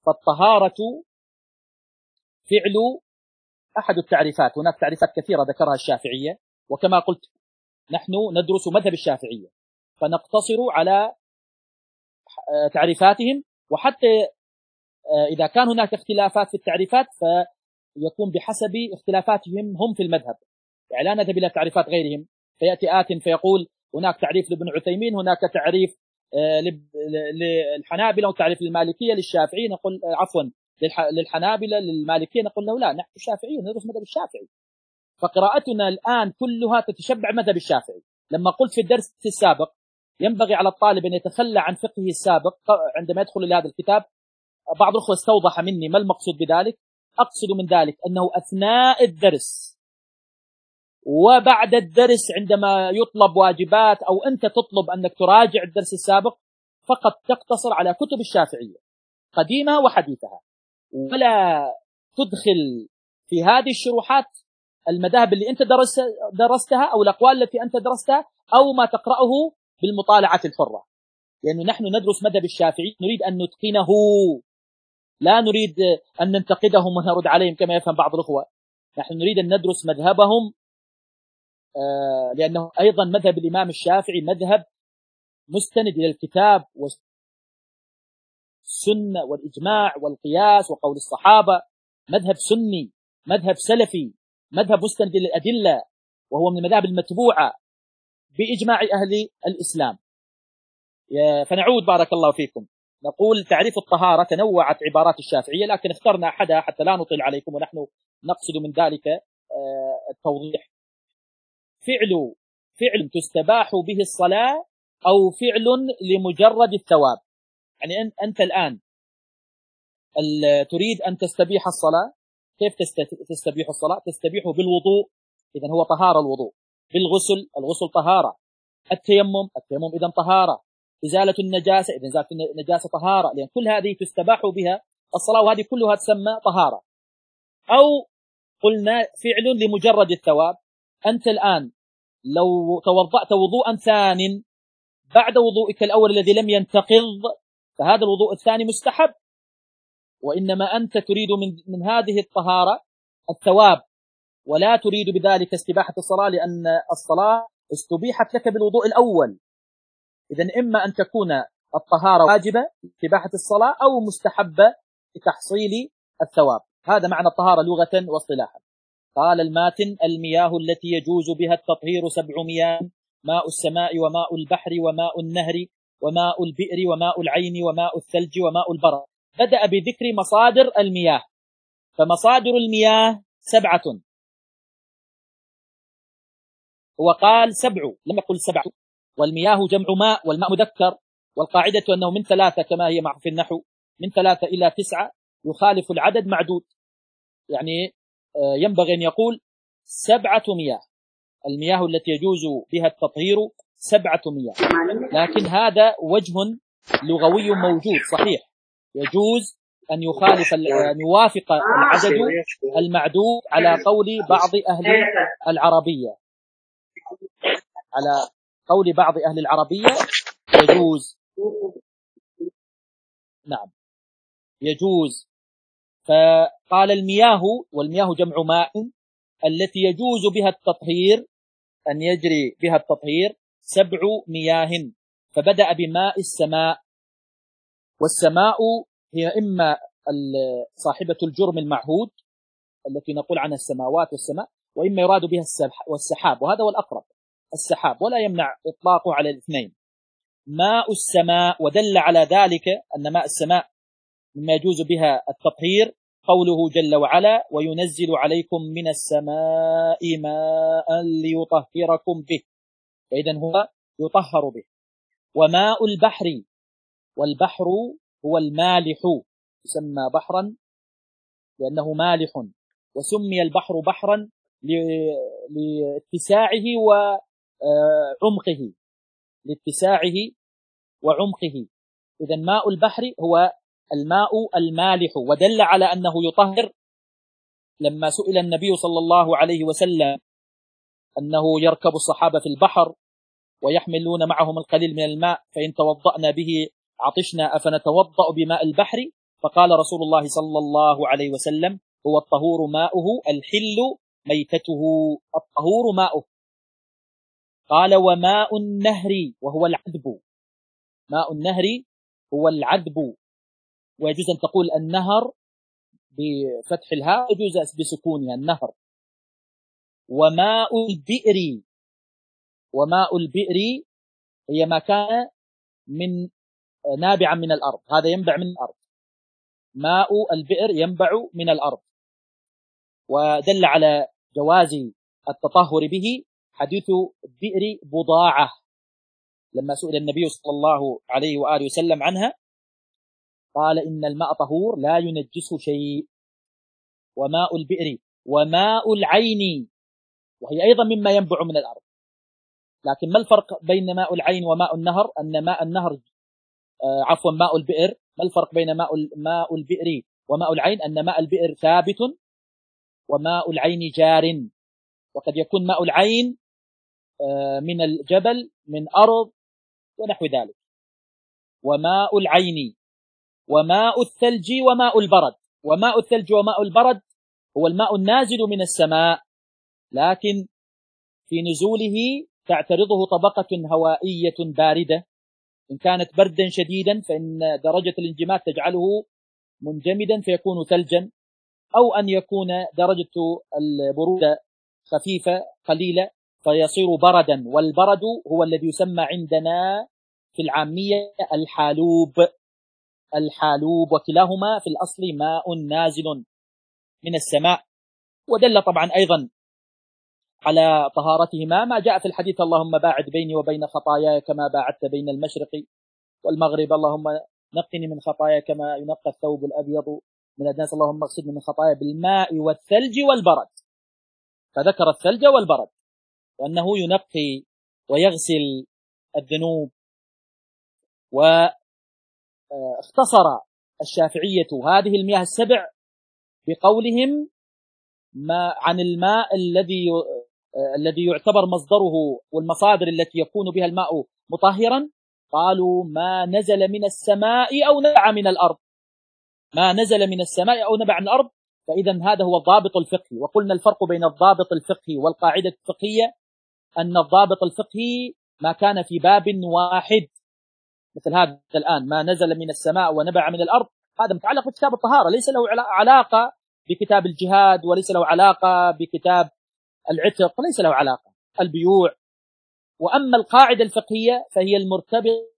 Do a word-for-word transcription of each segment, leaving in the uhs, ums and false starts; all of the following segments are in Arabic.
فالطهارة فعل أحد التعريفات، هناك تعريفات كثيرة ذكرها الشافعية، وكما قلت نحن ندرس مذهب الشافعية فنقتصر على تعريفاتهم، وحتى إذا كان هناك اختلافات في التعريفات فيكون بحسب اختلافاتهم هم في المذهب، يعني لا نذهب إلى تعريفات غيرهم. فيأتي آت فيقول هناك تعريف لابن عثيمين، هناك تعريف للحنابلة وتعريف للمالكية للشافعي، نقول عفوا للحنابلة للمالكية، نقول له لا، نحن الشافعيين ندرس مذهب الشافعي، فقراءتنا الآن كلها تتشبع مذهب الشافعي. لما قلت في الدرس السابق ينبغي على الطالب أن يتخلى عن فقهه السابق عندما يدخل إلى هذا الكتاب، بعض الأخوة استوضح مني ما المقصود بذلك. أقصد من ذلك أنه أثناء الدرس وبعد الدرس عندما يطلب واجبات أو أنت تطلب أنك تراجع الدرس السابق فقط تقتصر على كتب الشافعية قديمها وحديثها، ولا تدخل في هذه الشروحات المذاهب اللي أنت درستها أو الأقوال التي أنت درستها أو ما تقرأه بالمطالعة الحرة، لأنه نحن ندرس مذهب الشافعي نريد أن نتقنه، لا نريد أن ننتقدهم ونرد عليهم كما يفهم بعض الأخوة. نحن نريد أن ندرس مذهبهم آه لأنه أيضا مذهب الإمام الشافعي مذهب مستند إلى الكتاب والسنة والإجماع والقياس وقول الصحابة، مذهب سني، مذهب سلفي، مذهب مستند إلى الأدلة، وهو من المذاهب المتبوعة بإجماع أهل الإسلام. فنعود بارك الله فيكم، نقول تعريف الطهارة تنوعت عبارات الشافعية، لكن اخترنا أحدها حتى لا نطيل عليكم، ونحن نقصد من ذلك التوضيح. فعل فعل تستباح به الصلاة أو فعل لمجرد الثواب، يعني أنت الآن تريد أن تستبيح الصلاة، كيف تستبيح الصلاة؟ تستبيح بالوضوء، إذن هو طهارة الوضوء، بالغسل، الغسل طهارة، التيمم، التيمم إذن طهارة، إزالة النجاسة، إذن إزالة النجاسة طهارة، لأن كل هذه تستباح بها الصلاة، وهذه كلها تسمى طهارة. أو قلنا فعل لمجرد الثواب، أنت الآن لو توضأت وضوءا ثان بعد وضوءك الأول الذي لم ينتقض فهذا الوضوء الثاني مستحب، وإنما أنت تريد من, من هذه الطهارة الثواب، ولا تريد بذلك استباحة الصلاة، لأن الصلاة استبيحت لك بالوضوء الأول. إذن إما أن تكون الطهارة واجبة استباحة الصلاة أو مستحبة لتحصيل الثواب. هذا معنى الطهارة لغة واصطلاحا. قال الماتن: المياه التي يجوز بها التطهير سبع مياه: ماء السماء وماء البحر وماء النهر وماء البئر وماء العين وماء الثلج وماء البرد. بدأ بذكر مصادر المياه، فمصادر المياه سبعة، هو قال سبع لم يقل سبعة، والمياه جمع ماء، والماء مذكر، والقاعدة أنه من ثلاثة كما هي معروف في النحو، من ثلاثة إلى تسعة يخالف العدد معدود، يعني ينبغي أن يقول سبعة مياه، المياه التي يجوز بها التطهير سبعة مياه. لكن هذا وجه لغوي موجود صحيح، يجوز أن يخالف أن يوافق العدد المعدود على قول بعض أهل العربية، على قول بعض أهل العربية يجوز، نعم يجوز. فقال المياه، والمياه جمع ماء، التي يجوز بها التطهير أن يجري بها التطهير سبع مياه، فبدأ بماء السماء، والسماء هي إما صاحبة الجرم المعهود التي نقول عنها السماوات والسماء، وإما يراد بها والسحاب، وهذا هو الأقرب، السحاب، ولا يمنع إطلاقه على الاثنين. ماء السماء، ودل على ذلك أن ماء السماء مما يجوز بها التطهير قوله جل وعلا: وينزل عليكم من السماء ماء ليطهركم به، فإذن هو يطهر به. وماء البحر، والبحر هو المالح، يسمى بحرا لأنه مالح، وسمي البحر بحرا لاتساعه وعمقه، لاتساعه وعمقه. إذن ماء البحر هو الماء المالح، ودل على أنه يطهر. لما سئل النبي صلى الله عليه وسلم أنه يركب الصحابة في البحر ويحملون معهم القليل من الماء، فإن توضأنا به عطشنا أفنتوضأ بماء البحر؟ فقال رسول الله صلى الله عليه وسلم: هو الطهور ماؤه الحل ميتته. الطهور ماؤه. قال: وماء النهر وهو العذب. ماء النهر هو العذب، ويجوز أن تقول النهر بفتح الهاء، يجوز بسكونها النهر. وماء البئر، وماء البئر هي ما كان من نابعا من الأرض، هذا ينبع من الأرض. ماء البئر ينبع من الأرض. ودل على جواز التطهر به حديث بئر بضاعة لما سئل النبي صلى الله عليه وآله وسلم عنها، قال: إن الماء طهور لا ينجسه شيء. وماء البئر وماء العين، وهي أيضا مما ينبع من الأرض. لكن ما الفرق بين ماء العين وماء النهر؟ أن ماء النهر آه عفوا ماء البئر، ما الفرق بين ماء ماء البئر وماء العين؟ أن ماء البئر ثابت وماء العين جار، وقد يكون ماء العين آه من الجبل من أرض ونحو ذلك. وماء العين وماء الثلج وماء البرد. وماء الثلج وماء البرد هو الماء النازل من السماء، لكن في نزوله تعترضه طبقة هوائية باردة، إن كانت بردا شديدا فإن درجة الانجماد تجعله منجمدا فيكون ثلجا، أو أن يكون درجة البرودة خفيفة قليلة فيصير بردا. والبرد هو الذي يسمى عندنا في العامية الحالوب. الحالوب، وكلاهما في الأصل ماء نازل من السماء. ودل طبعا أيضا على طهارتهما ما جاء في الحديث: اللهم باعد بيني وبين خطاياي كما باعدت بين المشرق والمغرب، اللهم نقني من خطاياي كما ينقى الثوب الأبيض من الدنس، اللهم اغسلني من خطاياي بالماء والثلج والبرد. فذكر الثلج والبرد وأنه ينقي ويغسل الذنوب. واختصر الشافعية هذه المياه السبع بقولهم ما عن الماء الذي الذي يعتبر مصدره والمصادر التي يكون بها الماء مطهرا، قالوا: ما نزل من السماء أو نبع من الأرض. ما نزل من السماء أو نبع من الأرض. فإذا هذا هو الضابط الفقهي. وقلنا الفرق بين الضابط الفقهي والقاعدة الفقهية أن الضابط الفقهي ما كان في باب واحد، مثل هذا الآن: ما نزل من السماء ونبع من الأرض، هذا متعلق بكتاب الطهارة، ليس له علاقة بكتاب الجهاد، وليس له علاقة بكتاب العتق، ليس له علاقة البيوع. وأما القاعدة الفقهية فهي المرتبطة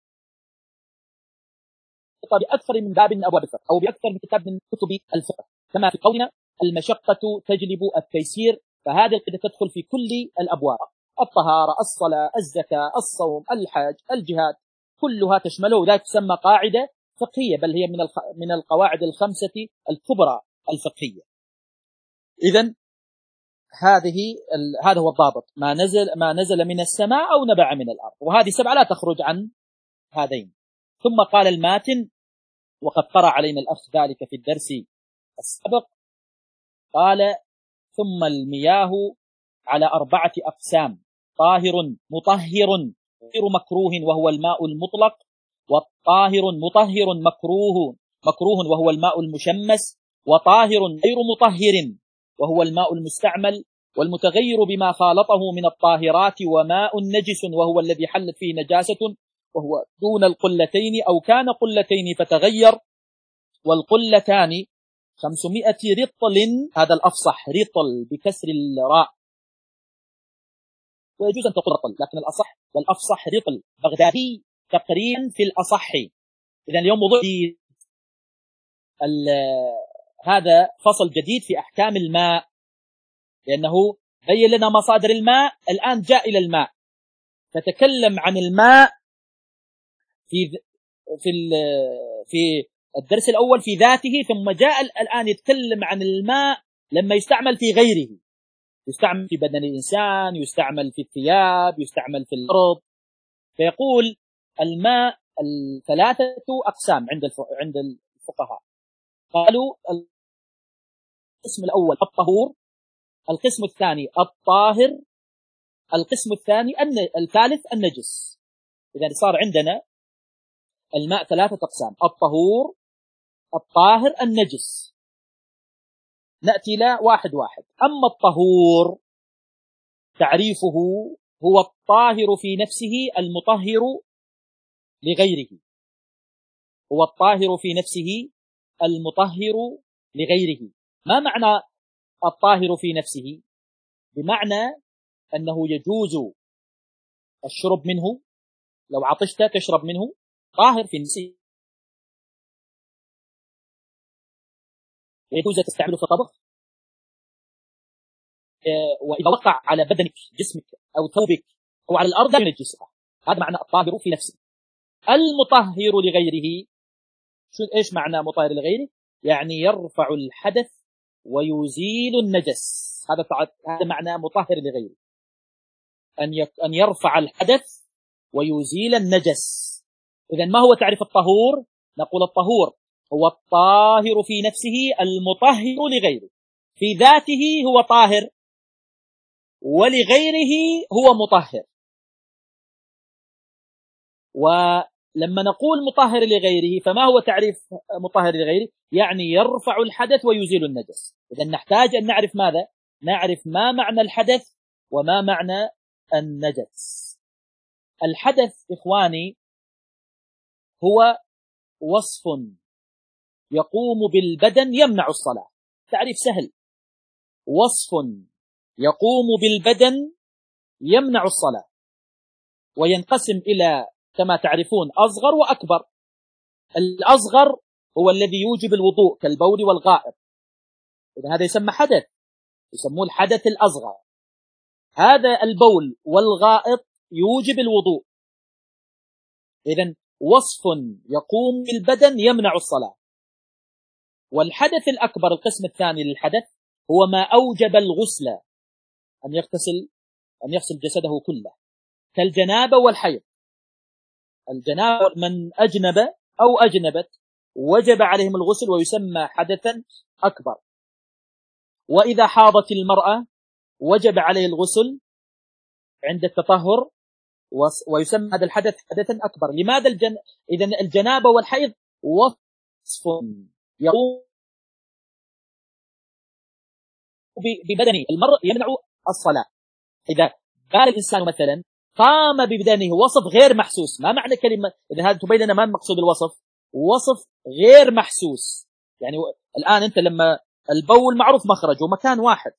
بأكثر من باب من أبواب الفقه، أو بأكثر من كتاب من كتب الفقه، كما في قولنا: المشقة تجلب التيسير. فهذه القاعدة تدخل في كل الأبواب: الطهارة، الصلاة، الزكاة، الصوم، الحج، الجهاد، كلها تشمله، وذلك تسمى قاعدة فقهية، بل هي من من القواعد الخمسة الكبرى الفقهية. إذن هذه هذا هو الضابط: ما نزل ما نزل من السماء أو نبع من الأرض. وهذه سبعة لا تخرج عن هذين. ثم قال الماتن، وقد قرأ علينا الأخ ذلك في الدرس السابق، قال: ثم المياه على أربعة أقسام: طاهر مطهر غير مكروه وهو الماء المطلق، وطاهر مطهر مكروه مكروه وهو الماء المشمس، وطاهر غير مطهر وهو الماء المستعمل، والمتغير بما خالطه من الطاهرات، وماء نجس وهو الذي حلت فيه نجاسة وهو دون القلتين أو كان قلتين فتغير، والقلتان خمسمائة رطل. هذا الأفصح، رطل بكسر الراء، ويجوز أن تقول رطل، لكن الأصح والأفصح رطل بغدادي تقريبا في الأصح. إذن اليوم موضوع هذا فصل جديد في أحكام الماء، لأنه بين لنا مصادر الماء، الآن جاء إلى الماء، فتكلم عن الماء في في في الدرس الأول في ذاته، ثم جاء الآن يتكلم عن الماء لما يستعمل في غيره، يستعمل في بدن الإنسان، يستعمل في الثياب، يستعمل في الأرض. فيقول: الماء الثلاثة أقسام عند عند الفقهاء. قالوا: القسم الأول الطهور، القسم الثاني الطاهر، القسم الثاني الثالث النجس. إذا صار عندنا الماء ثلاثة أقسام: الطهور الطاهر النجس. نأتي لا واحد واحد. أما الطهور تعريفه هو الطاهر في نفسه المطهر لغيره. هو الطاهر في نفسه المطهر لغيره. ما معنى الطاهر في نفسه؟ بمعنى أنه يجوز الشرب منه، لو عطشت تشرب منه، طاهر في نفسه. يجوز تستعمله في الطبخ، وإذا وقع على بدنك جسمك أو ثوبك أو على الأرض لا ينجسها. هذا معنى الطاهر في نفسه. المطهر لغيره، شو إيش معنى مطهر لغيره؟ يعني يرفع الحدث ويزيل النجس. هذا هذا معنى مطهر لغيره، أن أن يرفع الحدث ويزيل النجس. إذا ما هو تعريف الطهور؟ نقول الطهور هو الطاهر في نفسه المطهر لغيره. في ذاته هو طاهر ولغيره هو مطهر. ولما نقول مطهر لغيره فما هو تعريف مطهر لغيره؟ يعني يرفع الحدث ويزيل النجس. إذا نحتاج أن نعرف ماذا؟ نعرف ما معنى الحدث وما معنى النجس. الحدث إخواني هو وصف يقوم بالبدن يمنع الصلاة. تعريف سهل، وصف يقوم بالبدن يمنع الصلاة، وينقسم إلى كما تعرفون أصغر وأكبر. الأصغر هو الذي يوجب الوضوء كالبول والغائط، إذا هذا يسمى حدث، يسموه الحدث الأصغر. هذا البول والغائط يوجب الوضوء. إذن وصف يقوم بالبدن يمنع الصلاة. والحدث الأكبر القسم الثاني للحدث هو ما أوجب الغسل، أن يغتسل أن يغسل جسده كله، كالجنابة والحيض. الجنابة من أجنب أو أجنبت وجب عليهم الغسل ويسمى حدثا أكبر. وإذا حاضت المرأة وجب عليه الغسل عند التطهر ويسمى هذا الحدث حدثا أكبر. لماذا الجن... إذن الجنابة والحيض وصف يقوم ببدنه المرء يمنع الصلاة. إذا قال الإنسان مثلا قام ببدنه وصف غير محسوس. ما معنى كلمة؟ إذا هذا تبين لنا ما المقصود الوصف. وصف غير محسوس، يعني الآن أنت لما البول معروف مخرجه مكان واحد،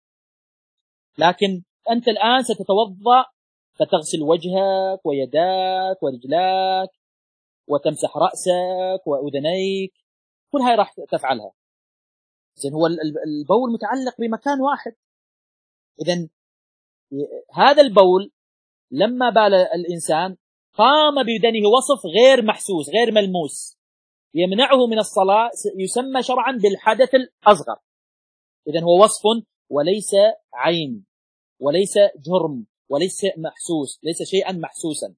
لكن أنت الآن ستتوضأ فتغسل وجهك ويداك ورجلاك وتمسح رأسك وأذنيك، كل هاي راح تفعلها. إذن هو البول متعلق بمكان واحد. إذن هذا البول لما بال الإنسان قام ببدنه وصف غير محسوس غير ملموس يمنعه من الصلاة، يسمى شرعا بالحدث الأصغر. إذن هو وصف وليس عين وليس جرم وليس محسوس، ليس شيئا محسوسا.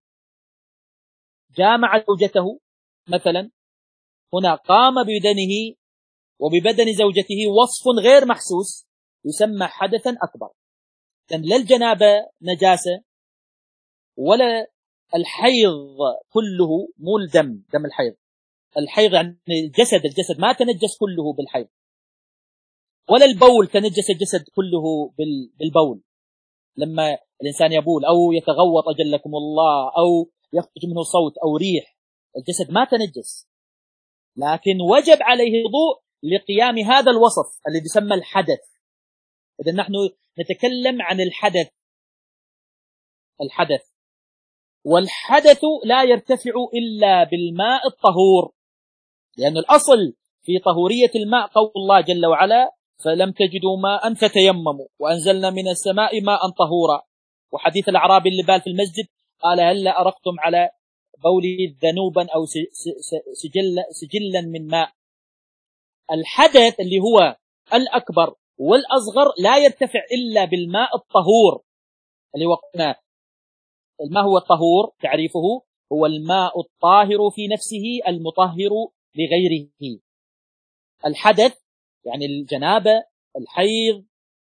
جامع زوجته مثلا، هنا قام ببدنه وببدن زوجته وصف غير محسوس يسمى حدثا أكبر. لأن لا الجنابة نجاسة ولا الحيض كله، مو الدم دم الحيض، الحيض يعني الجسد الجسد ما تنجس كله بالحيض، ولا البول تنجس الجسد كله بالبول. لما الإنسان يبول أو يتغوط أجلكم الله أو يخرج منه صوت أو ريح، الجسد ما تنجس، لكن وجب عليه الوضوء لقيام هذا الوصف الذي يسمى الحدث. إذا نحن نتكلم عن الحدث الحدث والحدث لا يرتفع إلا بالماء الطهور، لأن الأصل في طهورية الماء قول الله جل وعلا فلم تجدوا ماء فتيمموا وأنزلنا من السماء ماء طهورا. وحديث الأعرابي اللي بال في المسجد قال هلا أرقتم على بولي ذنوبا أو سجل سجلا من ماء. الحدث اللي هو الأكبر والأصغر لا يرتفع إلا بالماء الطهور اللي وقتنا. ما هو الطهور؟ تعريفه هو الماء الطاهر في نفسه المطهر لغيره. الحدث يعني الجنابة، الحيض،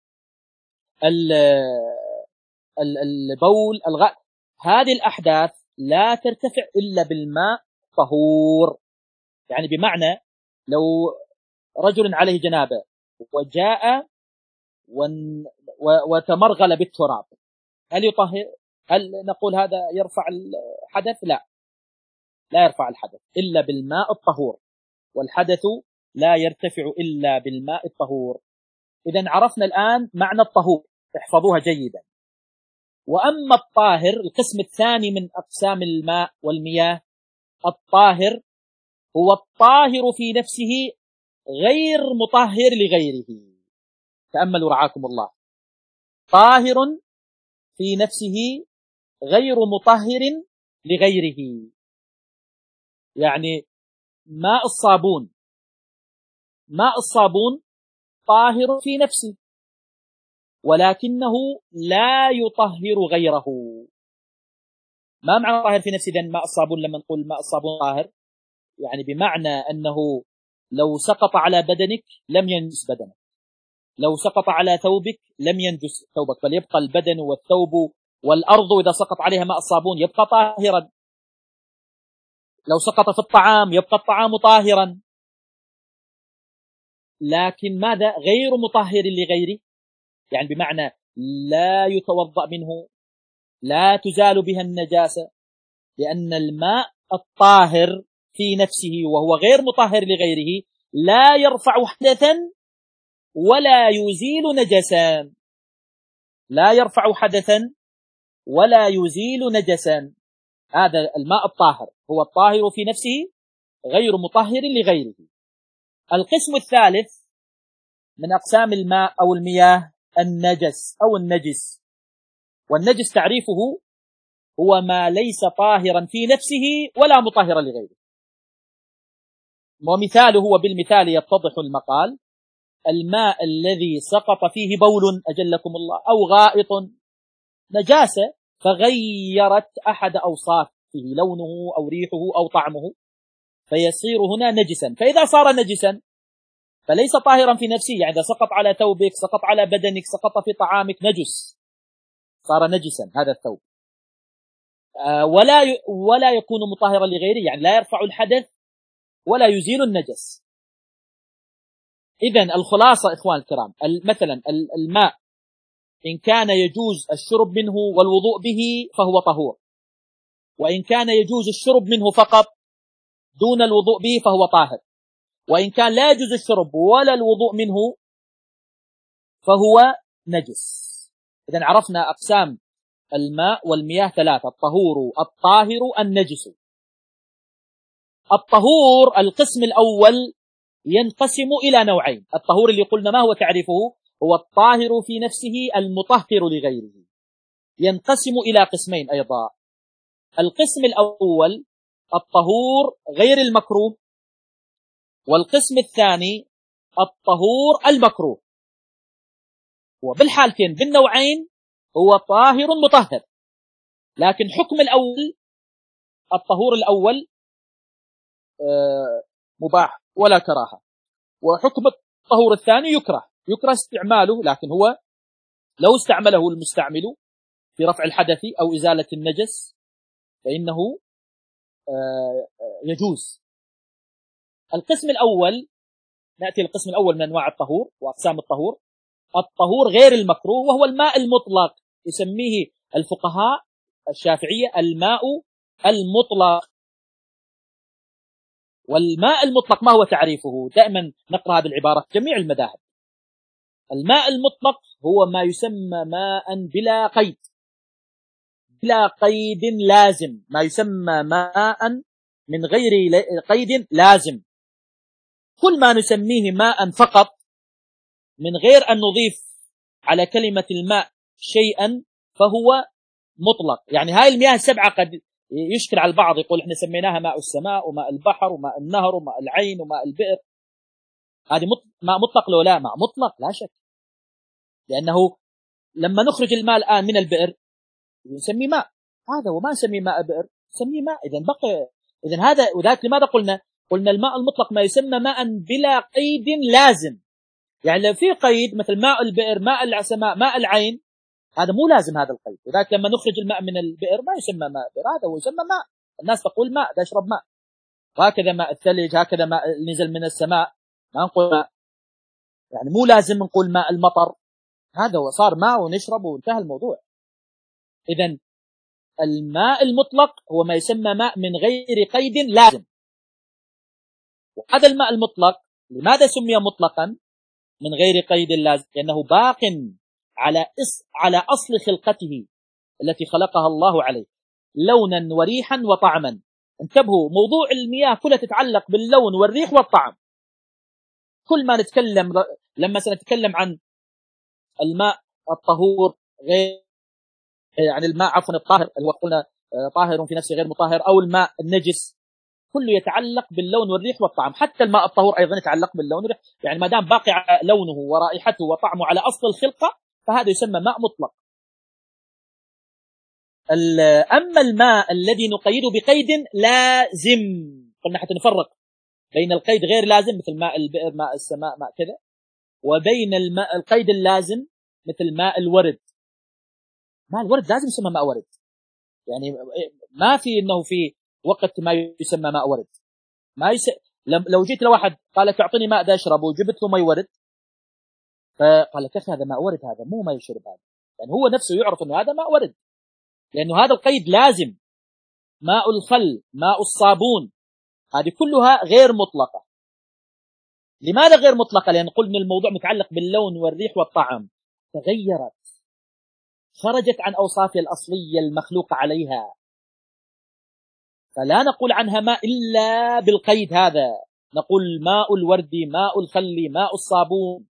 البول، الغائط، هذه الأحداث لا ترتفع إلا بالماء طهور. يعني بمعنى لو رجل عليه جنابة وجاء وتمرغل بالتراب، هل يطهر؟ هل نقول هذا يرفع الحدث؟ لا، لا يرفع الحدث إلا بالماء الطهور، والحدث لا يرتفع إلا بالماء الطهور. إذن عرفنا الآن معنى الطهور، احفظوها جيدا. وأما الطاهر، القسم الثاني من أقسام الماء والمياه، الطاهر هو الطاهر في نفسه غير مطهر لغيره. تأملوا رعاكم الله، طاهر في نفسه غير مطهر لغيره. يعني ماء الصابون، ماء الصابون طاهر في نفسه ولكنه لا يطهر غيره. ما معنى طاهر في نفسه إذن ماء الصابون؟ لما نقول ماء الصابون طاهر يعني بمعنى أنه لو سقط على بدنك لم ينجس بدنك، لو سقط على ثوبك لم ينجس ثوبك، بل يبقى البدن والثوب والأرض إذا سقط عليها ماء الصابون يبقى طاهرا. لو سقط في الطعام يبقى الطعام طاهرا، لكن ماذا؟ غير مطهر لغيره، يعني بمعنى لا يتوضأ منه، لا تزال بها النجاسة، لأن الماء الطاهر في نفسه وهو غير مطهر لغيره لا يرفع حدثا ولا يزيل نجسا، لا يرفع حدثا ولا يزيل نجسا. هذا الماء الطاهر هو الطاهر في نفسه غير مطهر لغيره. القسم الثالث من أقسام الماء أو المياه النجس أو النجس. والنجس تعريفه هو ما ليس طاهرا في نفسه ولا مطهرا لغيره. ومثاله هو بالمثال يتضح المقال: الماء الذي سقط فيه بول أجلكم الله أو غائط نجاسة فغيرت أحد أوصافه، لونه أو ريحه أو طعمه، فيصير هنا نجسا. فإذا صار نجسا فليس طاهرا في نفسه، يعني إذا سقط على ثوبك، سقط على بدنك، سقط في طعامك، نجس، صار نجسا هذا الثوب. آه ولا ولا يكون مطهرا لغيره، يعني لا يرفع الحدث ولا يزيل النجس. إذن الخلاصة إخوان الكرام، مثلا الماء إن كان يجوز الشرب منه والوضوء به فهو طهور، وإن كان يجوز الشرب منه فقط دون الوضوء به فهو طاهر، وإن كان لا يجوز الشرب ولا الوضوء منه فهو نجس. إذن عرفنا أقسام الماء والمياه ثلاثة: الطهور، الطاهر، النجس. الطهور القسم الأول ينقسم إلى نوعين. الطهور اللي قلنا ما هو تعريفه؟ هو الطاهر في نفسه المطهر لغيره. ينقسم إلى قسمين أيضا: القسم الأول الطهور غير المكروه، والقسم الثاني الطهور المكروه. وبالحالتين بالنوعين هو طاهر مطهر، لكن حكم الأول الطهور الأول مباح ولا كراهة، وحكم الطهور الثاني يكره يكره استعماله، لكن هو لو استعمله المستعمل في رفع الحدث أو إزالة النجس فإنه يجوز. القسم الأول، نأتي القسم الأول من أنواع الطهور وأقسام الطهور: الطهور غير المكروه، وهو الماء المطلق، يسميه الفقهاء الشافعية الماء المطلق. والماء المطلق ما هو تعريفه؟ دائما نقرأ هذه العبارة في جميع المذاهب: الماء المطلق هو ما يسمى ماء بلا قيد، بلا قيد لازم، ما يسمى ماء من غير قيد لازم. كل ما نسميه ماء فقط من غير أن نضيف على كلمة الماء شيئا فهو مطلق. يعني هاي المياه السبعة قد يشكل على البعض، يقول احنا سميناها ماء السماء وماء البحر وماء النهر وماء العين وماء البئر. هذه ماء مطلق لو لا ماء مطلق؟ لا شك، لأنه لما نخرج الماء الآن من البئر نسميه ماء، هذا وما نسميه ماء بئر، نسميه ماء. إذن بقي إذن هذا. وذلك لماذا قلنا قلنا الماء المطلق ما يسمى ماء بلا قيد لازم. يعني لو في قيد مثل ماء البئر، ماء السماء، ماء العين، هذا مو لازم هذا القيد. لذلك لما نخرج الماء من البئر ما يسمى ماء بئر، هذا هو يسمى ماء. الناس تقول ماء، ده يشرب ماء. وهكذا ماء الثلج، هكذا ماء نزل من السماء، ما نقول ماء يعني مو لازم نقول ماء المطر، هذا هو صار ماء ونشرب وانتهى الموضوع. إذن الماء المطلق هو ما يسمى ماء من غير قيد لازم. وهذا الماء المطلق لماذا سمي مطلقا من غير قيد لازم؟ لأنه باق على على أصل خلقته التي خلقها الله عليه، لونا وريحا وطعما. انتبهوا، موضوع المياه كلها تتعلق باللون والريح والطعم. كل ما نتكلم لما سنتكلم عن الماء الطهور غير يعني الماء عفوا الطاهر اللي هو قلنا طاهر في نفسه غير مطهر، أو الماء النجس، كله يتعلق باللون والريح والطعم. حتى الماء الطهور أيضا يتعلق باللون والريح، يعني ما دام باقي لونه ورائحته وطعمه على أصل الخلقة فهذا يسمى ماء مطلق. أما الماء الذي نقيده بقيد لازم، قلنا حتى نفرق بين القيد غير لازم مثل ماء البئر، ماء السماء، ماء كذا، وبين الماء القيد اللازم مثل ماء الورد. ماء الورد لازم يسمى ماء ورد، يعني ما في انه في وقت ما يسمى ماء ورد. ما يس... لو جيت لواحد قال لك اعطني ماء ده اشربه وجبت له ماء ورد، فقال لك هذا ماء ورد، هذا مو ماء يشرب، هذا يعني هو نفسه يعرف انه هذا ماء ورد، لانه هذا القيد لازم. ماء الخل، ماء الصابون، هذه كلها غير مطلقة. لماذا غير مطلقة؟ لأن قلنا الموضوع متعلق باللون والريح والطعم، تغيرت، خرجت عن أوصافها الأصلية المخلوق عليها، فلا نقول عنها ماء إلا بالقيد هذا، نقول ماء الورد، ماء الخل، ماء الصابون.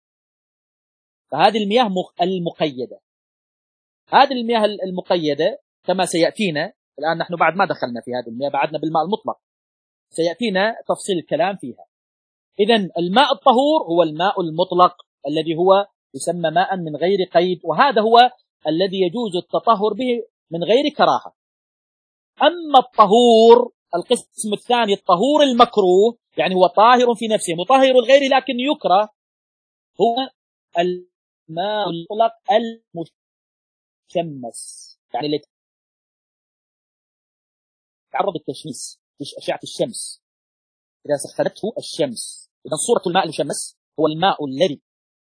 فهذه المياه المقيدة. هذه المياه المقيدة كما سيأتينا الآن، نحن بعد ما دخلنا في هذه المياه، بعدنا بالماء المطلق، سيأتينا تفصيل الكلام فيها. إذن الماء الطهور هو الماء المطلق الذي هو يسمى ماء من غير قيد، وهذا هو الذي يجوز التطهر به من غير كراهة. أما الطهور القسم الثاني، الطهور المكروه، يعني هو طاهر في نفسه مطهر الغير لكن يكره، هو الماء المطلق المشمس، يعني اللي تعرض للتشميس بأشعة الشمس إذا سخنته الشمس. إذا صورة الماء المشمس هو الماء الذي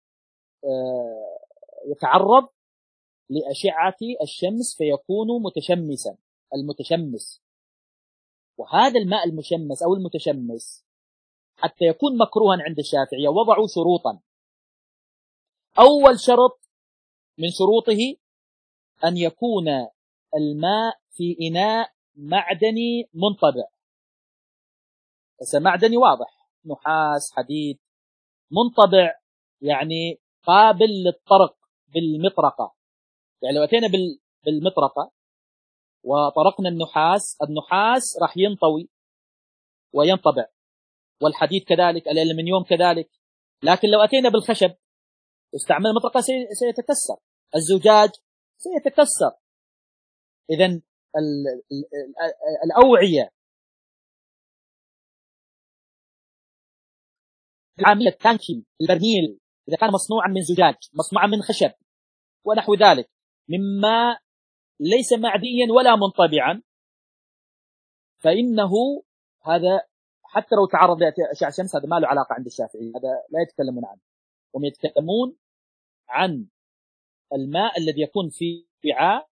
يتعرض لأشعة الشمس فيكون متشمسا، المتشمس. وهذا الماء المشمس أو المتشمس حتى يكون مكروها عند الشافعية وضعوا شروطا. أول شرط من شروطه أن يكون الماء في إناء معدني منطبع. بس معدني واضح، نحاس، حديد، منطبع يعني قابل للطرق بالمطرقة. يعني لو أتينا بالمطرقة وطرقنا النحاس، النحاس راح ينطوي وينطبع، والحديد كذلك، الألمنيوم كذلك. لكن لو أتينا بالخشب واستعملنا المطرقة سيتكسر، الزجاج سيتكسر. إذن الأوعية العامية، التانكي، البرميل، إذا كان مصنوعا من زجاج، مصنوعا من خشب ونحو ذلك مما ليس معديا ولا منطبعا، فإنه هذا حتى لو تعرض لأشعة الشمس هذا ما له علاقة عند الشافعي، هذا لا يتكلمون عنه. هم يتكلمون عن الماء الذي يكون في وعاء،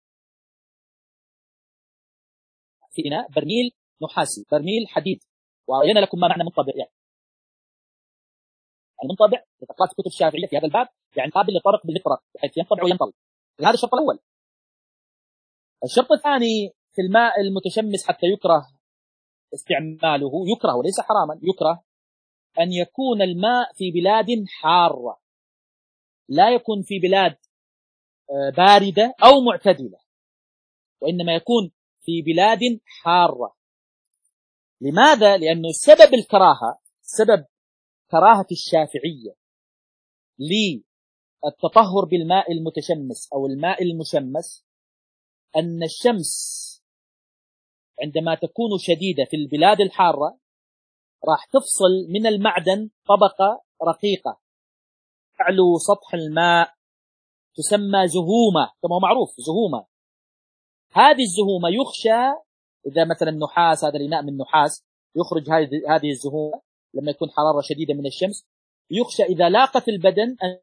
في إناء، برميل نحاسي، برميل حديد. وأبين لكم ما معنى منطبع. يعني المنطبع تقرأ في كتب الشافعية في هذا الباب يعني قابل للطرق بالمطرق بحيث ينطبع وينطل. هذا الشرط الأول. الشرط الثاني في الماء المتشمس حتى يكره استعماله، يكره وليس حراما، يكره أن يكون الماء في بلاد حارة، لا يكون في بلاد باردة أو معتدلة، وإنما يكون في بلاد حارة. لماذا؟ لأنه سبب الكراهة، سبب كراهة الشافعية للتطهر بالماء المتشمس أو الماء المشمس أن الشمس عندما تكون شديدة في البلاد الحارة راح تفصل من المعدن طبقة رقيقة تعلو سطح الماء تسمى زهومة، كما هو معروف زهومة. هذه الزهومة يخشى إذا مثلا نحاس، هذا الإناء من نحاس يخرج هذه الزهور لما يكون حرارة شديدة من الشمس، يخشى إذا لاقت البدن أن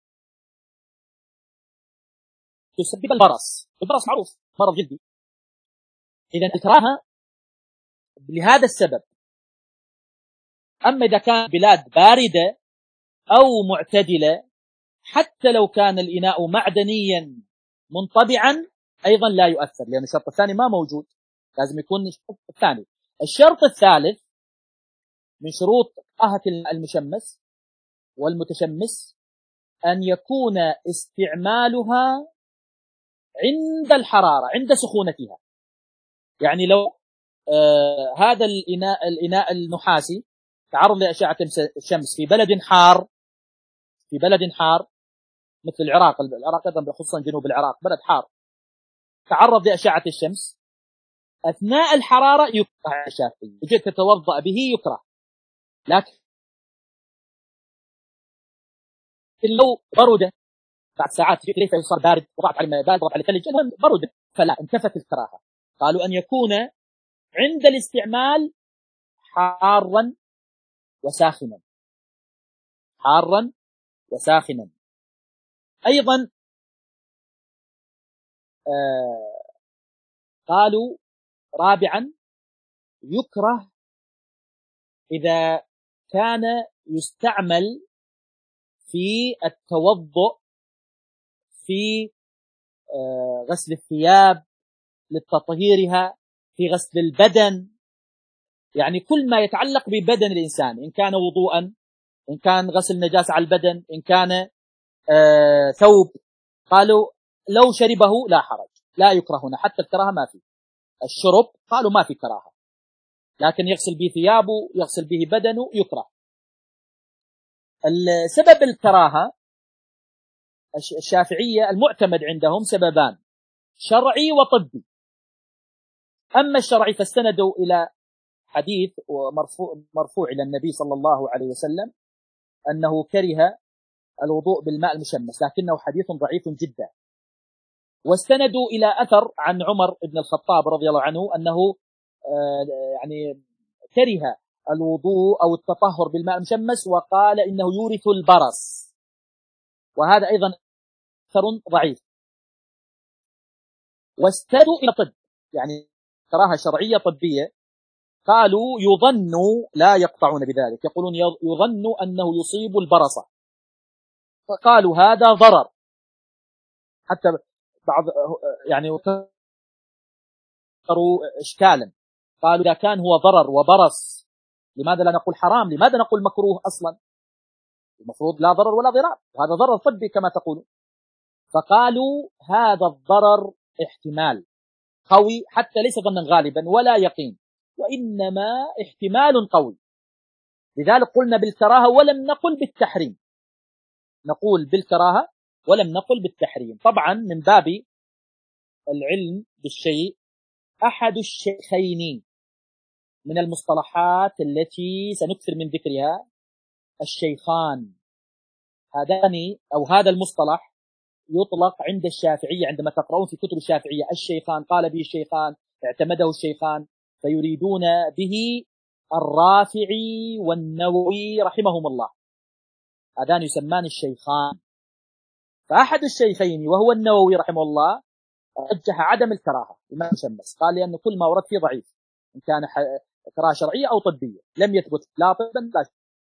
تسبب البرص. البرص معروف مرض جلدي. إذا الكراهة لهذا السبب. أما إذا كان بلاد باردة أو معتدلة، حتى لو كان الإناء معدنيا منطبعا أيضا لا يؤثر، لأن الشرط الثاني ما موجود، لازم يكون الشرط الثاني. الشرط الثالث من شروط كراهة المشمس والمتشمس أن يكون استعمالها عند الحرارة، عند سخونتها. يعني لو آه هذا الإناء, الإناء النحاسي تعرض لأشعة الشمس في بلد حار، في بلد حار مثل العراق، العراق أيضا خصوصا جنوب العراق بلد حار، تعرض لأشعة الشمس أثناء الحرارة يكره الشافعي، جئت تتوضأ به يكره. لكن لو برد بعد ساعات كيف صار بارد، وضعت على الماء بارد، وضعت على الثلج، المهم برد، فلا، انتفت الكراهة. قالوا أن يكون عند الاستعمال حارا وساخنا، حارا وساخنا. أيضا آه قالوا رابعا يكره إذا كان يستعمل في التوضؤ في آه غسل الثياب لتطهيرها، في غسل البدن، يعني كل ما يتعلق ببدن الإنسان، إن كان وضوءا، إن كان غسل نجاسة على البدن، إن كان آه ثوب. قالوا لو شربه لا حرج، لا يكرهون، حتى الكراهة ما في. الشرب قالوا ما في كراهة، لكن يغسل به ثيابه، يغسل به بدنه يكره. السبب الكراهة الشافعية المعتمد عندهم سببان، شرعي وطبي. أما الشرعي فاستندوا إلى حديث مرفوع, مرفوع إلى النبي صلى الله عليه وسلم أنه كره الوضوء بالماء المشمس، لكنه حديث ضعيف جدا. واستندوا إلى أثر عن عمر بن الخطاب رضي الله عنه أنه يعني كره الوضوء أو التطهر بالماء المشمس، وقال إنه يورث البرص، وهذا أيضا أثر ضعيف. واستندوا إلى طب، يعني كراهة شرعية طبية، قالوا يظن، لا يقطعون بذلك، يقولون يظن أنه يصيب البرصة، فقالوا هذا ضرر. حتى بعض يعني ذكروا إشكالا، قالوا إذا كان هو ضرر وبرص لماذا لا نقول حرام؟ لماذا نقول مكروه أصلا؟ المفروض لا ضرر ولا ضرار، وهذا ضرر طبي كما تقولون. فقالوا هذا الضرر احتمال قوي، حتى ليس ظنا غالبا ولا يقين، وإنما احتمال قوي. لذلك قلنا بالكراهة ولم نقل بالتحريم، نقول بالكراهة ولم نقل بالتحريم. طبعا من باب العلم بالشيء، أحد الشيخين من المصطلحات التي سنكثر من ذكرها الشيخان، هذان أو هذا المصطلح يطلق عند الشافعية، عندما تقرؤون في كتب الشافعية الشيخان، قال به الشيخان، اعتمده الشيخان، فيريدون به الرافعي والنووي رحمهم الله، هذان يسمان الشيخان. فأحد الشيخين وهو النووي رحمه الله رجح عدم الكراهة لما يشمس، قال لأن كل ما ورد فيه ضعيف، إن كان كراهة شرعية أو طبية، لم يثبت لا طبا لا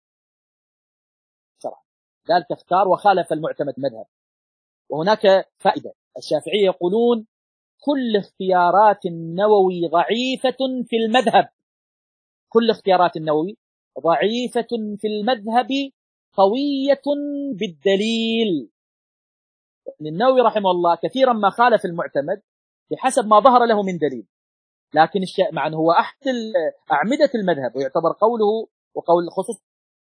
شرعا، ذلك اختار وخالف المعتمد مذهب. وهناك فائدة، الشافعية يقولون كل اختيارات النووي ضعيفة في المذهب، كل اختيارات النووي ضعيفة في المذهب قوية بالدليل. النووي رحمه الله كثيرا ما خالف المعتمد بحسب ما ظهر له من دليل، لكن الشيء مع أنه هو أحد أعمدة المذهب، ويعتبر قوله وقول خصوص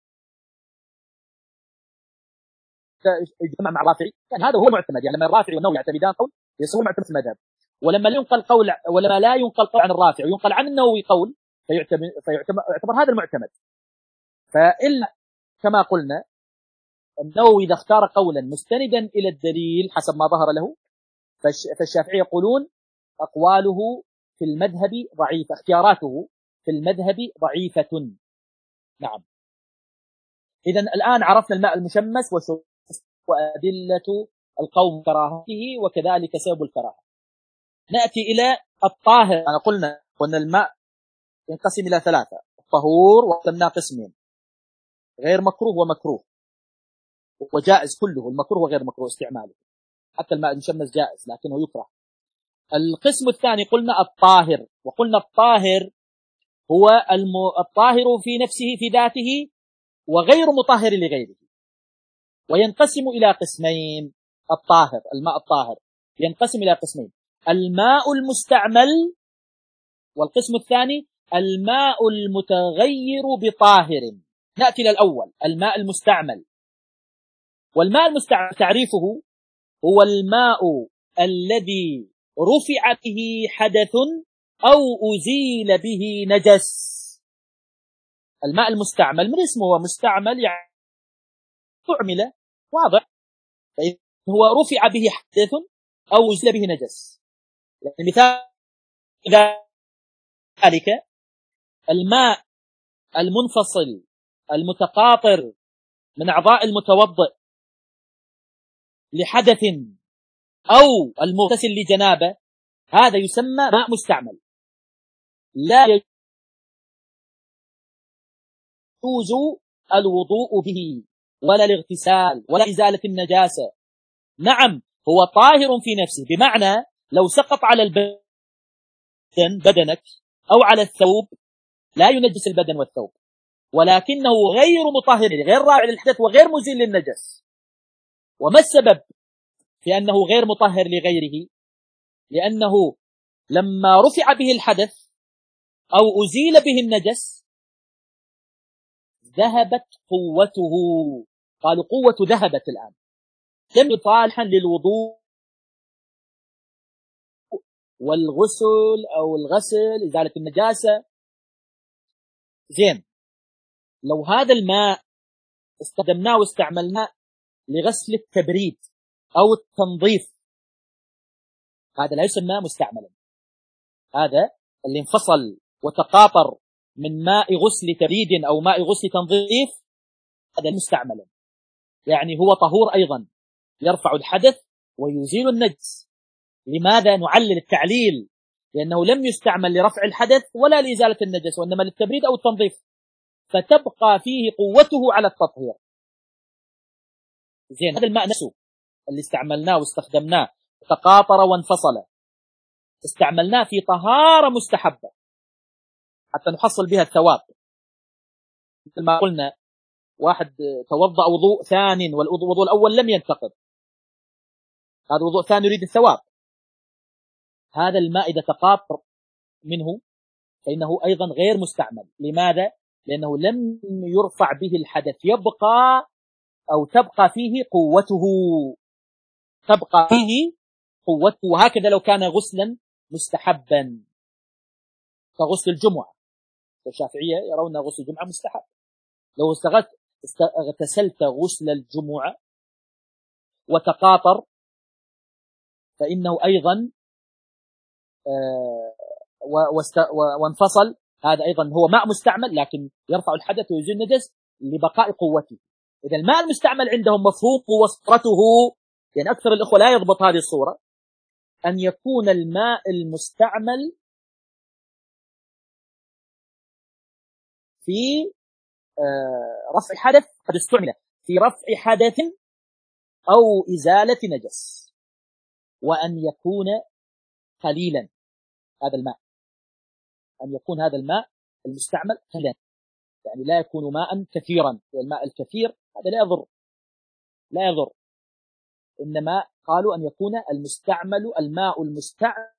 يجمع مع الرافعي، كان هذا هو المعتمد. يعني لما الرافعي والنووي يعتمدان قول يصير معتمد في المذهب، ولما لا ينقل قول ولما لا ينقل قول عن الرافعي وينقل عن النووي قول فيعتبر, فيعتبر هذا المعتمد. فإلا كما قلنا النووي إذا اختار قولا مستندا إلى الدليل حسب ما ظهر له، فالشافعي يقولون أقواله في المذهب ضعيفة، اختياراته في المذهب ضعيفة. نعم. إذن الآن عرفنا الماء المشمس وأدلة القوم كراهته وكذلك سبب الكراهة. نأتي إلى الطاهر. أنا قلنا أن الماء ينقسم إلى ثلاثة: الطهور وقسمناه قسمين: غير مكروه ومكروه، وجائز كله، المكروه وغير مكروه استعماله، حتى الماء المشمس جائز لكنه يكره. القسم الثاني قلنا الطاهر، وقلنا الطاهر هو الطاهر في نفسه في ذاته وغير مطهر لغيره، وينقسم إلى قسمين. الطاهر، الماء الطاهر ينقسم إلى قسمين: الماء المستعمل، والقسم الثاني الماء المتغير بطاهر. نأتي إلى الأول، الماء المستعمل. والماء المستعمل تعريفه هو الماء الذي رفع به حدث أو أزيل به نجس. الماء المستعمل من اسمه هو مستعمل، يعني استعمل، واضح. هو رفع به حدث أو أزيل به نجس. يعني مثال ذلك الماء المنفصل المتقاطر من أعضاء المتوضئ لحدث أو المغتسل لجنابه، هذا يسمى ماء مستعمل، لا يجوز الوضوء به ولا الاغتسال ولا إزالة النجاسة. نعم، هو طاهر في نفسه، بمعنى لو سقط على البدن بدنك أو على الثوب لا ينجس البدن والثوب، ولكنه غير مطهر، غير راعي للحدث وغير مزيل للنجس. وما السبب في أنه غير مطهر لغيره؟ لأنه لما رفع به الحدث أو أزيل به النجس ذهبت قوته. قالوا قوة ذهبت الآن، لم صالحا للوضوء والغسل أو الغسل إزالة النجاسة. زين، لو هذا الماء استخدمناه واستعملناه لغسل التبريد أو التنظيف، هذا لا يسمى مستعملا. هذا اللي انفصل وتقاطر من ماء غسل تبريد أو ماء غسل تنظيف، هذا مستعملا، يعني هو طهور أيضا، يرفع الحدث ويزيل النجس. لماذا نعلل التعليل؟ لأنه لم يستعمل لرفع الحدث ولا لإزالة النجس، وإنما للتبريد أو التنظيف، فتبقى فيه قوته على التطهير. زين، هذا الماء نفسه اللي استعملناه واستخدمناه تقاطر وانفصل، استعملناه في طهارة مستحبة حتى نحصل بها الثواب. مثل ما قلنا، واحد توضأ وضوء ثاني والوضوء الأول لم ينتقض، هذا وضوء ثاني يريد الثواب. هذا الماء إذا تقاطر منه فإنه أيضا غير مستعمل. لماذا؟ لأنه لم يرفع به الحدث، يبقى أو تبقى فيه قوته، تبقى فيه قوته. وهكذا لو كان غسلا مستحبا كغسل الجمعة، الشافعية يرون غسل الجمعة مستحب. لو اغتسلت غسل الجمعة وتقاطر فإنه أيضا وانفصل، هذا أيضا هو ماء مستعمل لكن يرفع الحدث ويزيل النجس لبقاء قوته. إذا الماء المستعمل عندهم مفهوم وصفته، يعني أكثر الأخوة لا يضبط هذه الصورة، أن يكون الماء المستعمل في رفع حدث، قد استعمل في رفع حدث أو إزالة نجس، وأن يكون قليلا هذا الماء، أن يكون هذا الماء المستعمل قليلا، يعني لا يكون ماء كثيرا. الماء الكثير هذا لا يضر، لا يضر، إنما قالوا أن يكون المستعمل الماء المستعمل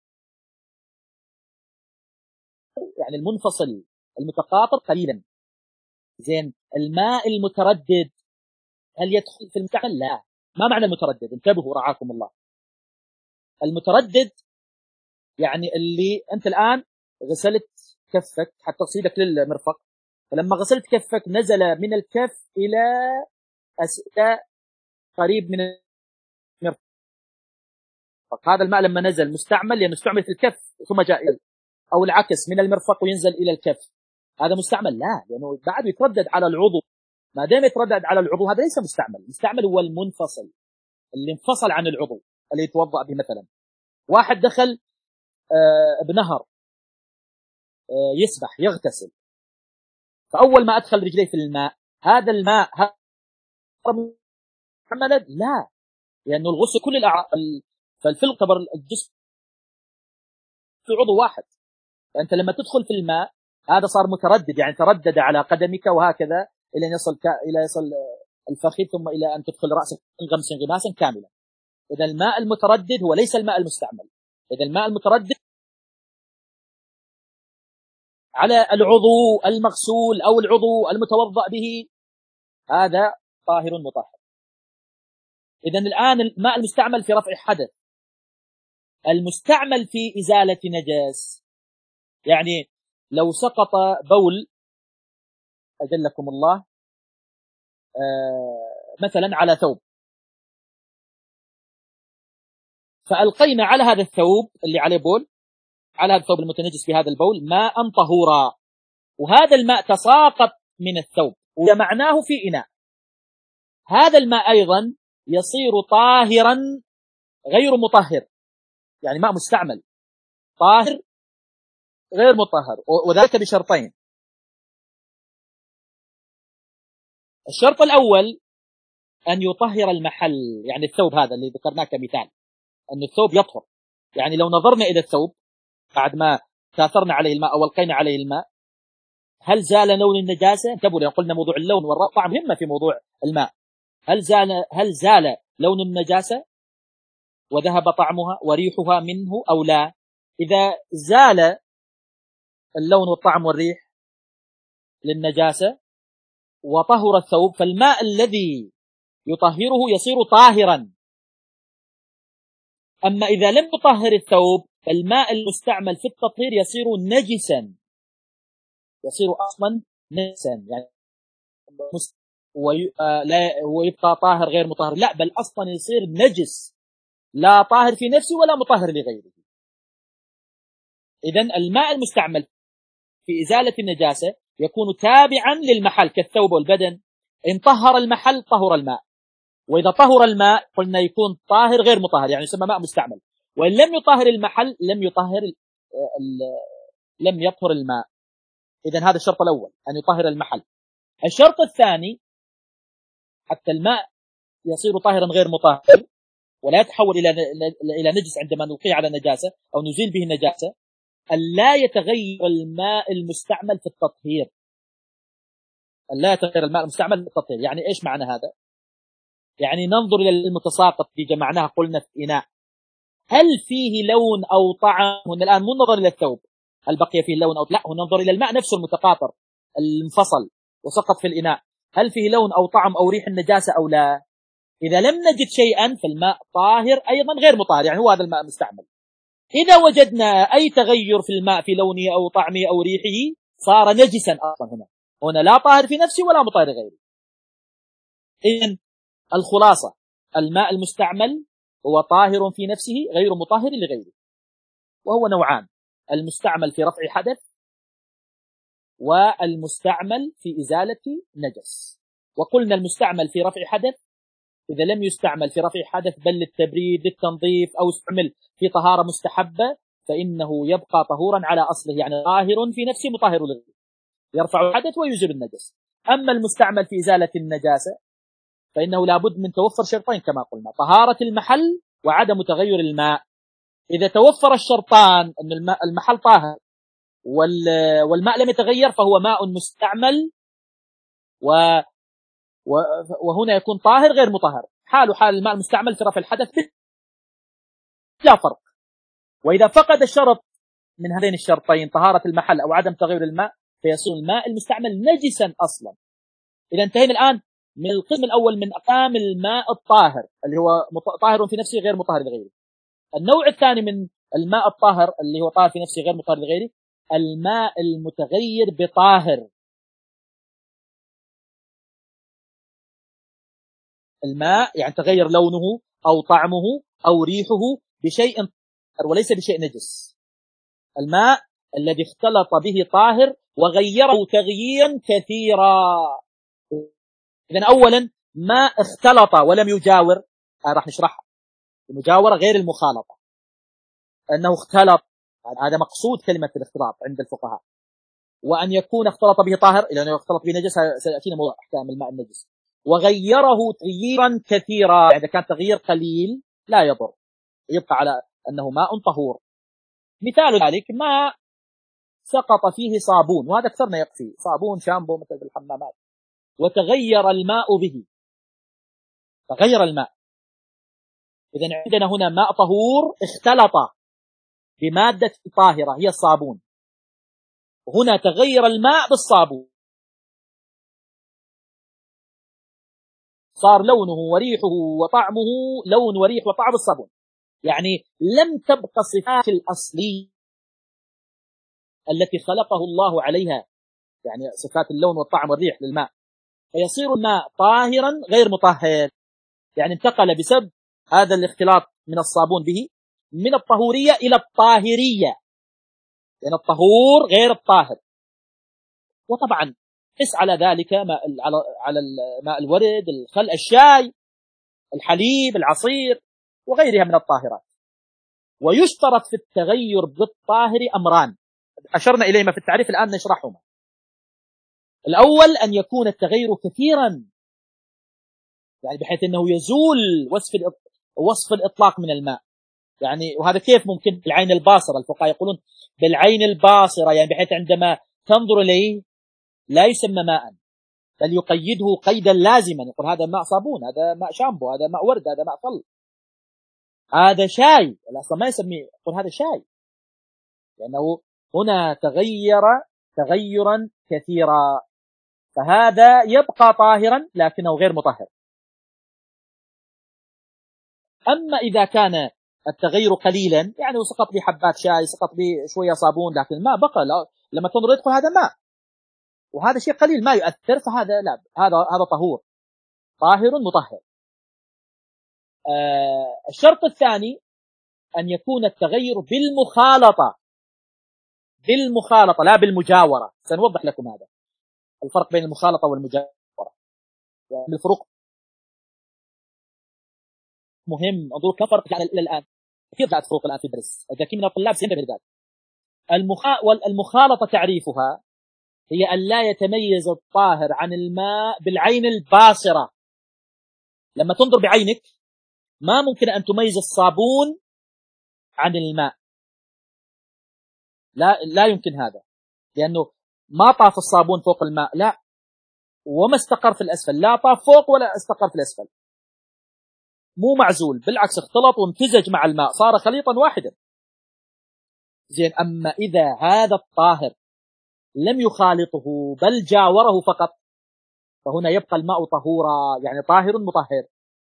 يعني المنفصل المتقاطر قليلا. زين، الماء المتردد هل يدخل في المستعمل؟ لا. ما معنى المتردد؟ انتبهوا رعاكم الله. المتردد يعني اللي أنت الآن غسلت كفك حتى تصيدك للمرفق، فلما غسلت كفك نزل من الكف إلى أسئلة قريب من المرفق، هذا الماء لما نزل مستعمل لأنه استعمل في الكف ثم جاء أو العكس من المرفق وينزل إلى الكف، هذا مستعمل؟ لا، لأنه بعد يتردد على العضو. ما دام يتردد على العضو هذا ليس مستعمل. المستعمل هو المنفصل، اللي انفصل عن العضو اللي يتوضأ به. مثلا واحد دخل آه بنهر آه يسبح يغتسل، فأول ما أدخل رجليه في الماء، هذا الماء هذا محمد؟ لا، لأنه الغسل كل الأعضاء، فالفلق يعتبر الجسم في عضو واحد. فأنت لما تدخل في الماء هذا صار متردد، يعني تردد على قدمك وهكذا إلى أن يصل إلى يصل الفخذ، ثم إلى أن تدخل رأسك غمسا غماسا كاملا. إذا الماء المتردد هو ليس الماء المستعمل. إذا الماء المتردد على العضو المغسول أو العضو المتوضأ به هذا طاهر مطهر. إذا الآن الماء المستعمل في رفع حدث، المستعمل في إزالة نجس، يعني لو سقط بول أجلكم الله آه مثلا على ثوب، فألقينا على هذا الثوب اللي عليه بول، على هذا الثوب المتنجس في هذا البول ماء طهورا، وهذا الماء تساقط من الثوب وجمعناه في إناء، هذا الماء أيضا يصير طاهرا غير مطهر، يعني ماء مستعمل طاهر غير مطهر، وذلك بشرطين. الشرط الأول أن يطهر المحل، يعني الثوب هذا اللي ذكرناه كمثال، أن الثوب يطهر. يعني لو نظرنا إلى الثوب بعد ما كاثرنا عليه الماء أو ألقينا عليه الماء، هل زال لون النجاسة؟ انتبهوا، لأن قلنا موضوع اللون والطعم مهمة في موضوع الماء. هل زال هل زال لون النجاسة وذهب طعمها وريحها منه أو لا؟ إذا زال اللون والطعم والريح للنجاسة وطهر الثوب، فالماء الذي يطهره يصير طاهرا. أما إذا لم يطهر الثوب، الماء المستعمل في التطهير يصير نجسا، يصير أصلا نجسا، يعني ويبقى طاهر غير مطهر، لا، بل أصلا يصير نجس، لا طاهر في نفسه ولا مطهر لغيره. إذن الماء المستعمل في إزالة النجاسة يكون تابعا للمحل كالثوب والبدن. إن طهر المحل طهر الماء، وإذا طهر الماء قلنا يكون طاهر غير مطهر، يعني يسمى ماء مستعمل. وإن لم يطهر المحل لم يطهر لم يطهر الماء. إذن هذا الشرط الأول، أن يطهر المحل. الشرط الثاني حتى الماء يصير طاهرا غير مطهر ولا يتحول إلى إلى نجس عندما نلقيه على نجاسة أو نزيل به النجاسة، أن لا يتغير الماء المستعمل في التطهير، أن لا يتغير الماء المستعمل في التطهير. يعني إيش معنى هذا؟ يعني ننظر إلى المتساقط اللي جمعناها قلنا في إناء، هل فيه لون أو طعم؟ هنا الآن مو ننظر إلى الثوب هل بقي فيه لون أو لا، هنا ننظر إلى الماء نفسه المتقاطر المنفصل وسقط في الإناء، هل فيه لون أو طعم أو ريح النجاسة أو لا؟ إذا لم نجد شيئا فالماء طاهر أيضا غير مطهر، يعني هو هذا الماء المستعمل. إذا وجدنا أي تغير في الماء في لونه أو طعمه أو ريحه صار نجسا أصلا، هنا هنا لا طاهر في نفسه ولا مطهر غيره. إذن الخلاصة الماء المستعمل هو طاهر في نفسه غير مطهر لغيره، وهو نوعان: المستعمل في رفع حدث والمستعمل في إزالة نجس. وقلنا المستعمل في رفع حدث إذا لم يستعمل في رفع حدث بل للتبريد للتنظيف أو استعمل في طهارة مستحبة فإنه يبقى طهورا على أصله، يعني طاهر في نفسه مطهر لغيره، يرفع الحدث ويجب النجس. أما المستعمل في إزالة النجاسة فإنه لابد من توفر شرطين كما قلنا: طهارة المحل وعدم تغير الماء. إذا توفر الشرطان أن المحل طاهر والماء لم يتغير فهو ماء مستعمل، وهنا يكون طاهر غير مطهر، حاله حال الماء المستعمل في رفع الحدث لا فرق. وإذا فقد الشرط من هذين الشرطين طهارة المحل أو عدم تغير الماء فيصير الماء المستعمل نجسا أصلا. إذا انتهينا الآن من القسم الأول من أقسام الماء الطاهر اللي هو طاهر في نفسه غير مطهر لغيره. النوع الثاني من الماء الطاهر اللي هو طاهر في نفسه غير مطهر لغيره: الماء المتغير بطاهر. الماء يعني تغير لونه أو طعمه أو ريحه بشيء وليس بشيء نجس. الماء الذي اختلط به طاهر وغيره تغييرا كثيرا. إذن أولا ما اختلط ولم يجاور، آه راح نشرحها. المجاورة غير المخالطة، أنه اختلط، هذا مقصود كلمة الاختلاط عند الفقهاء. وأن يكون اختلط به طاهر، إلى أنه اختلط به نجس، سيأتينا موضوع أحكام الماء النجس. وغيره تغييرا كثيرا، إذا كان تغيير قليل لا يضر، يبقى على أنه ماء طهور. مثال ذلك ما سقط فيه صابون، وهذا أكثرنا يكفي، صابون شامبو مثل بالحمامات، وتغير الماء به، تغير الماء. إذن عندنا هنا ماء طهور اختلط بمادة طاهرة هي الصابون، هنا تغير الماء بالصابون، صار لونه وريحه وطعمه لون وريح وطعم الصابون، يعني لم تبقى صفات الأصلية التي خلقه الله عليها، يعني صفات اللون والطعم والريح للماء، فيصير الماء طاهرا غير مطهر. يعني انتقل بسبب هذا الاختلاط من الصابون به من الطهورية إلى الطاهرية، يعني الطهور غير الطاهر. وطبعا قس على ذلك ماء على ماء الورد، الخل، الشاي، الحليب، العصير وغيرها من الطاهرات. ويشترط في التغير بالطاهر أمران أشرنا إليهما في التعريف، الآن نشرحهما. الأول أن يكون التغير كثيرا، يعني بحيث أنه يزول وصف وصف الإطلاق من الماء، يعني وهذا كيف ممكن؟ بالعين الباصرة، الفقهاء يقولون بالعين الباصرة، يعني بحيث عندما تنظر إليه لا يسمى ماء، بل يقيده قيدا لازما، يقول هذا ماء صابون، هذا ماء شامبو، هذا ماء ورد، هذا ماء خل، هذا شاي، أصلا ما يسميه، يقول هذا شاي، لأنه هنا تغير تغيرا كثيرا، فهذا يبقى طاهرا لكنه غير مطهر. أما إذا كان التغير قليلا، يعني سقط به حبات شاي، سقط به شوية صابون، لكن الماء بقى، لما تنظر يدخل هذا ماء، وهذا شيء قليل ما يؤثر، فهذا لا، هذا هذا طهور، طاهر مطهر. آه الشرط الثاني أن يكون التغير بالمخالطة، بالمخالطة لا بالمجاورة. سنوضح لكم هذا الفرق بين المخالطة والمجاورة، يعني الفروق مهم. انظروا كم فرق إلى الآن، كيف لا فروق الآن في الدرس، إذا كان من الطلاب سينتبه لذلك. المخا... والمخالطة تعريفها هي أن لا يتميز الطاهر عن الماء بالعين الباصرة. لما تنظر بعينك ما ممكن أن تميز الصابون عن الماء، لا لا يمكن هذا، لأنه ما طاف الصابون فوق الماء، لا، وما استقر في الأسفل، لا طاف فوق ولا استقر في الأسفل، مو معزول، بالعكس اختلط وامتزج مع الماء، صار خليطا واحدا. زين، أما إذا هذا الطاهر لم يخالطه بل جاوره فقط، فهنا يبقى الماء طهورا، يعني طاهر مطهر،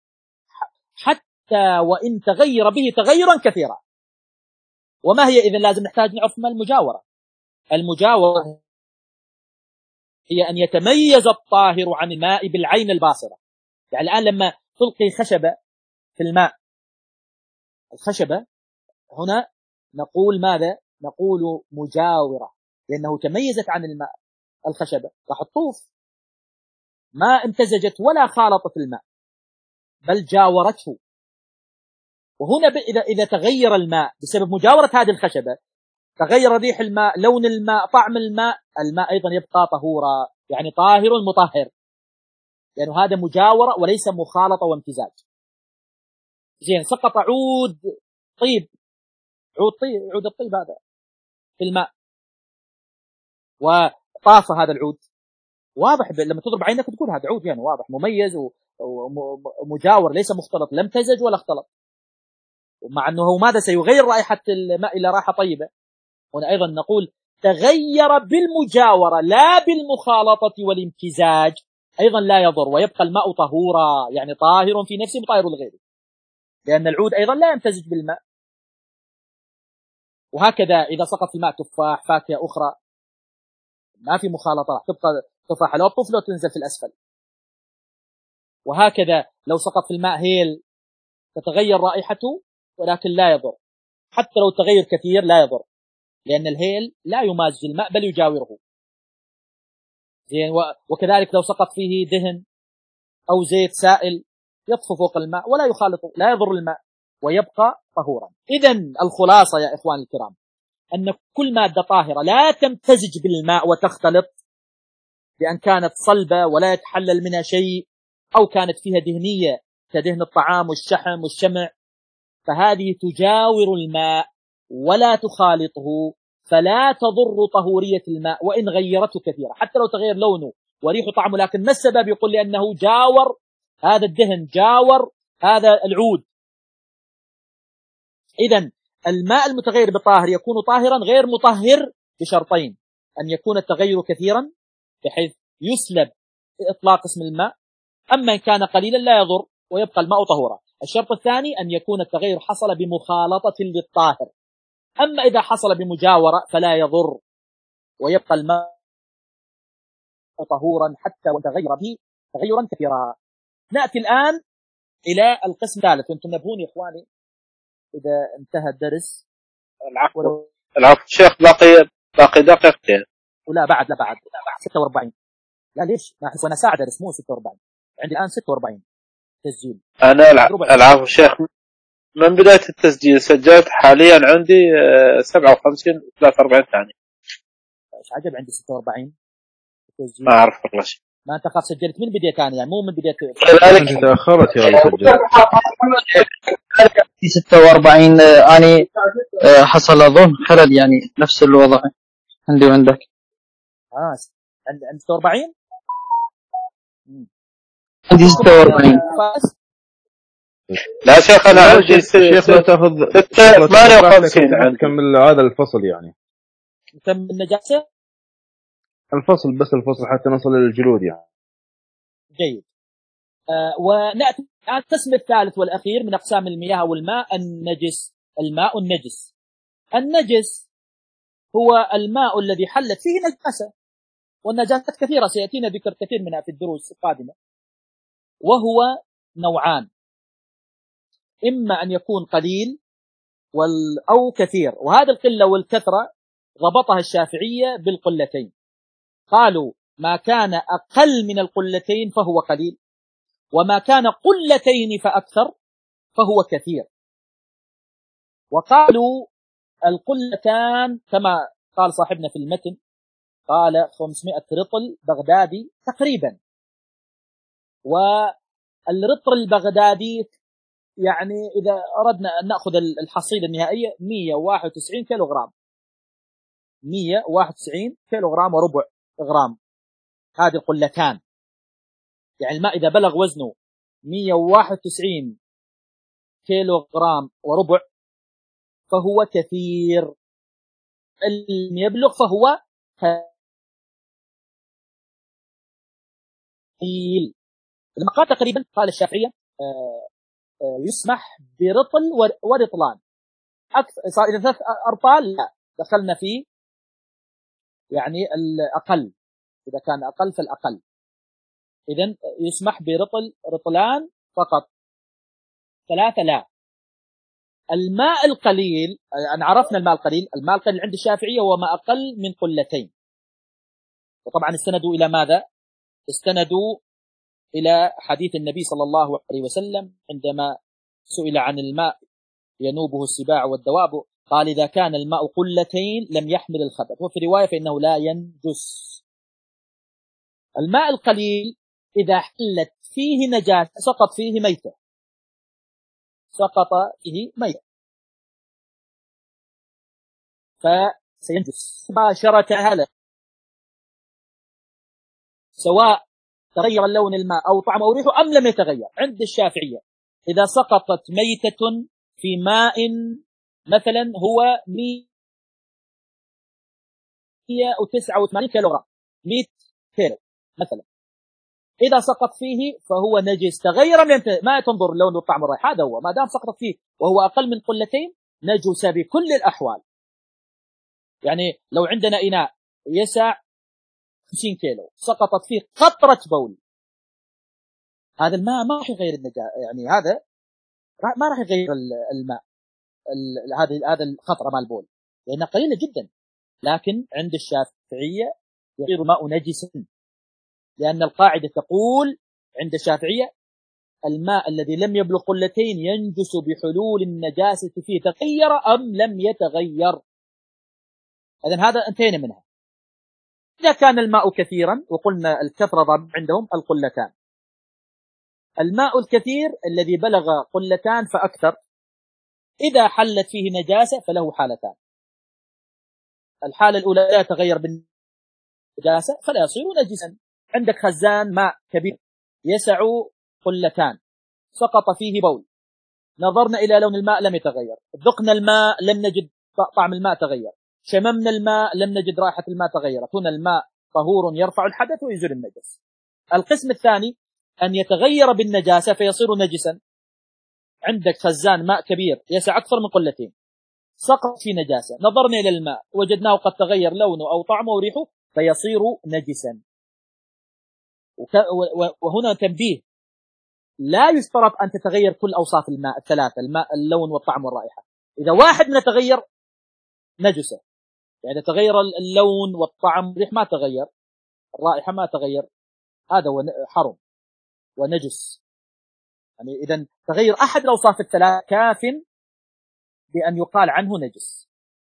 حتى وإن تغير به تغيرا كثيرا. وما هي إذن؟ لازم نحتاج نعرف ما المجاورة. المجاورة هي أن يتميز الطاهر عن الماء بالعين الباصرة. يعني الآن لما تلقي خشبة في الماء، الخشبة هنا نقول ماذا؟ نقول مجاورة، لأنه تميزت عن الماء. الخشبة راح تطوف، ما امتزجت ولا خالطت الماء بل جاورته. وهنا إذا إذا تغير الماء بسبب مجاورة هذه الخشبة، تغير ريح الماء، لون الماء، طعم الماء، الماء أيضا يبقى طهورا، يعني طاهر مطهر، لأنه يعني هذا مجاورة وليس مخالطة وامتزاج. زين، سقط عود طيب، عود طيب، عود الطيب هذا في الماء، وطاف هذا العود، واضح لما تضرب عينك تقول هذا عود، يعني واضح مميز ومجاور، ليس مختلط، لا امتزج ولا اختلط، ومع أنه ماذا سيغير رائحة الماء إلى رائحة طيبة. هنا أيضا نقول تغير بالمجاورة لا بالمخالطة والامتزاج، أيضا لا يضر، ويبقى الماء طهورا، يعني طاهر في نفسه مطهر لغيره، لأن العود أيضا لا يمتزج بالماء. وهكذا إذا سقط في الماء تفاح، فاكهة أخرى، ما في مخالطة، تبقى تفاحة لو الطفل تنزل في الأسفل. وهكذا لو سقط في الماء هيل تتغير رائحته ولكن لا يضر، حتى لو تغير كثير لا يضر. لأن الهيل لا يمازج الماء بل يجاوره. زين. وكذلك لو سقط فيه دهن أو زيت سائل يطفو فوق الماء ولا يخالط، لا يضر الماء ويبقى طهورا. إذن الخلاصة يا إخوان الكرام أن كل مادة طاهرة لا تمتزج بالماء وتختلط، بأن كانت صلبة ولا يتحلل منها شيء، أو كانت فيها دهنية كدهن الطعام والشحم والشمع، فهذه تجاور الماء ولا تخالطه، فلا تضر طهورية الماء وإن غيرته كثيرا، حتى لو تغير لونه وريح طعمه. لكن ما السبب؟ يقول لأنه جاور هذا الدهن، جاور هذا العود. إذن الماء المتغير بطاهر يكون طاهرا غير مطهر بشرطين: أن يكون التغير كثيرا بحيث يسلب إطلاق اسم الماء، أما إن كان قليلا لا يضر ويبقى الماء طهورا. الشرط الثاني أن يكون التغير حصل بمخالطة للطاهر، أما إذا حصل بمجاورة فلا يضر ويبقى الماء طهورا حتى وتغير به تغيرا كثيرا. نأتي الآن إلى القسم الثالث، وانتم نبهون يا إخواني إذا انتهى الدرس. العفو ولو... العفو شيخ، باقي باقي دقيقتين. ولا بعد لا بعد لا بعد ستة وأربعين. لا ليش؟ ما أحس وأنا ساعة درس مو ستة وأربعين، عندي الآن ستة وأربعين تسجيل. أنا العفو شيخ، من بداية التسجيل سجلت، حاليا عندي سبعة وخمسين ثلاثة وأربعين ثانية. إيش عجب عندي ستة وأربعين تسجيل. ما أعرف والله شيء. ما أنت خاف سجلت من بداية ثانية يعني مو من بداية. كذلك تأخرت يا الله سجلت. في ستة وأربعين أنا حصل أظن خلل يعني نفس الوضع عندي وعندك. آه عند عند ستة وأربعين. عندي ستة وأربعين. لا شيخ أنا عندي شيخ لا تأخذ ثمانية وخمسين عندي. كمل هذا الفصل يعني. كم النجاسة؟ الفصل بس الفصل حتى نصل للجلود يعني. جيد. آه ونأتي القسم الثالث والأخير من أقسام المياه والماء، النجس. الماء النجس. النجس هو الماء الذي حلت فيه نجاسة، والنجاسات كثيرة سيأتينا ذكر كثير منها في الدروس القادمة. وهو نوعان: إما أن يكون قليل أو كثير، وهذا القلة والكثرة ضبطها الشافعية بالقلتين. قالوا ما كان أقل من القلتين فهو قليل، وما كان قلتين فأكثر فهو كثير. وقالوا القلتان كما قال صاحبنا في المتن، قال خمسمائة رطل بغدادي تقريبا، والرطل البغدادي يعني إذا أردنا أن نأخذ الحصيلة النهائية مئة وواحد وتسعين كيلو غرام، مئة وواحد وتسعين كيلو غرام وربع غرام، هذه القلتان. يعني الماء إذا بلغ وزنه مئة وواحد وتسعين كيلو غرام وربع فهو كثير، اللي يبلغ فهو قليل. لما قال تقريبا قال الشافعية آه آه يسمح برطل ورطلان، أكثر صار إذا ثلاث أرطال لا دخلنا فيه يعني الأقل، إذا كان أقل فالأقل. إذن يسمح برطل رطلان فقط، ثلاثة لا. الماء القليل أن عرفنا الماء القليل، الماء القليل عند الشافعية هو ما أقل من قلتين. وطبعا استندوا إلى ماذا؟ استندوا إلى حديث النبي صلى الله عليه وسلم عندما سئل عن الماء ينوبه السباع والدواب، قال إذا كان الماء قلتين لم يحمل الخبث، وفي رواية فإنه لا ينجس. الماء القليل إذا حلت فيه نجاسة سقط فيه ميتة، سقط فيه ميتة فسينجس مباشرة هلا، سواء تغير لون الماء أو طعمه أو ريحه أم لم يتغير. عند الشافعية إذا سقطت ميتة في ماء مثلا هو مئة وتسعة وثمانين كيلو غرام، مئة كيلو مثلا، إذا سقط فيه فهو نجس تغير ما تنظر لون والطعم والرائحة، هذا هو. ما دام سقط فيه وهو أقل من قلتين نجس بكل الأحوال. يعني لو عندنا إناء يسع خمسين كيلو سقطت فيه قطرة بول، هذا الماء ما راح يغير النجاسة، يعني هذا ما راح يغير الماء، هذا هذا القطرة مال البول لأنها قليلة جدا. لكن عند الشافعية يصير الماء نجسا، لأن القاعدة تقول عند الشافعية الماء الذي لم يبلغ قلتين ينجس بحلول النجاسة فيه، تغير أم لم يتغير. إذن هذا انتهينا منها. إذا كان الماء كثيرا، وقلنا الكثرة ضرب عندهم القلتان، الماء الكثير الذي بلغ قلتان فأكثر إذا حلت فيه نجاسة فله حالتان. الحالة الأولى لا يتغير بالنجاسة فلا يصير نجسا. عندك خزان ماء كبير يسع قلتان، سقط فيه بول، نظرنا إلى لون الماء لم يتغير، ذقنا الماء لم نجد طعم الماء تغير، شممنا الماء لم نجد رائحة الماء تغيرت. هنا الماء طهور يرفع الحدث ويزيل النجس. القسم الثاني أن يتغير بالنجاسة فيصير نجسا. عندك خزان ماء كبير يسع أكثر من قلتين، سقط في نجاسة، نظرنا إلى الماء وجدناه قد تغير لونه أو طعمه وريحه فيصير نجسا. وهنا تنبيه، لا يشترط أن تتغير كل أوصاف الماء الثلاثة، الماء اللون والطعم والرائحة. إذا واحد من تغير نجسة، يعني تغير اللون والطعم والريح ما تغير، الرائحة ما تغير، هذا هو حرم ونجس. يعني إذا تغير أحد الأوصاف الثلاث كاف بأن يقال عنه نجس.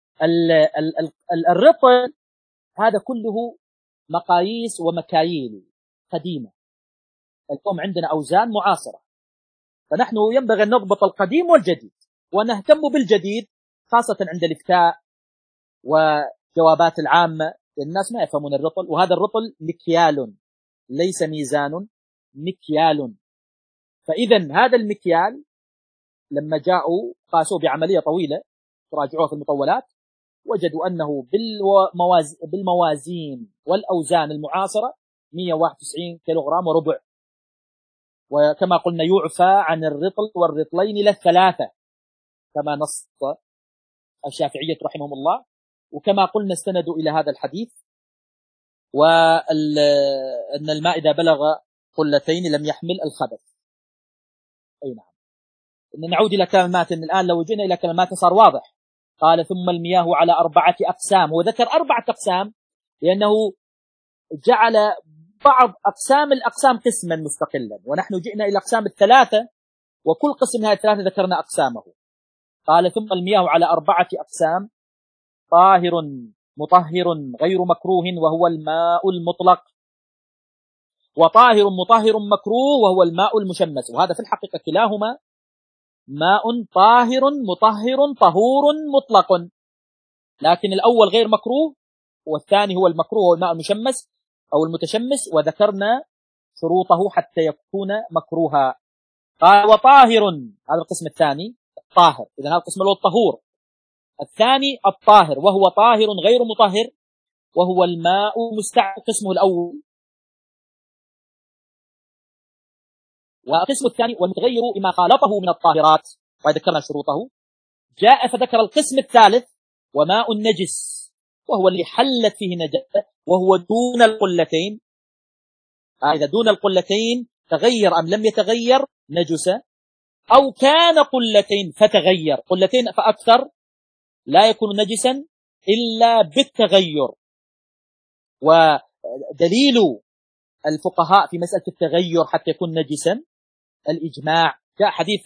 الرطل هذا كله مقاييس ومكاييل قديمة، اليوم عندنا أوزان معاصرة، فنحن ينبغي أن نضبط القديم والجديد ونهتم بالجديد، خاصة عند الإفتاء وجوابات العامة. الناس ما يفهمون الرطل، وهذا الرطل مكيال ليس ميزان، مكيال. فإذا هذا المكيال لما جاءوا قاسوا بعملية طويلة تراجعوها في المطولات، وجدوا أنه بالموازين والأوزان المعاصرة مئة وواحد وتسعين كيلوغرام وربع. وكما قلنا يعفى عن الرطل والرطلين إلى الثلاثة كما نص الشافعية رحمهم الله، وكما قلنا استندوا إلى هذا الحديث، وأن الماء إذا بلغ قلتين لم يحمل الخبث. أي نعم. إن نعود إلى كلام الماتن الآن، لو جئنا إلى كلام الماتن صار واضح. قال ثم المياه على أربعة أقسام، وذكر أربعة أقسام لأنه جعل بعض أقسام الأقسام قسما مستقلا، ونحن جئنا إلى أقسام الثلاثة، وكل قسم هذه الثلاثة ذكرنا أقسامه. قال ثم المياه على أربعة أقسام: طاهر مطهر غير مكروه وهو الماء المطلق، وطاهر مطهر مكروه وهو الماء المشمس. وهذا في الحقيقة كلاهما ماء طاهر مطهر طهور مطلق، لكن الأول غير مكروه والثاني هو المكروه هو الماء المشمس أو المتشمس، وذكرنا شروطه حتى يكون مكروها. قال وطاهر، هذا القسم الثاني الطاهر. إذن هذا القسم الأول الطهور، الثاني الطاهر وهو طاهر غير مطهر وهو الماء المستعمل قسمه الأول. والقسم الثاني والمتغير بما خالطه من الطاهرات، وذكرنا شروطه. جاء فذكر القسم الثالث وماء النجس، وهو اللي حلت فيه نجاسة، وهو دون القلتين. إذا دون القلتين تغير أم لم يتغير نجسة، أو كان قلتين فتغير، قلتين فأكثر لا يكون نجسا إلا بالتغير. ودليل الفقهاء في مسألة التغير حتى يكون نجسا الإجماع. جاء حديث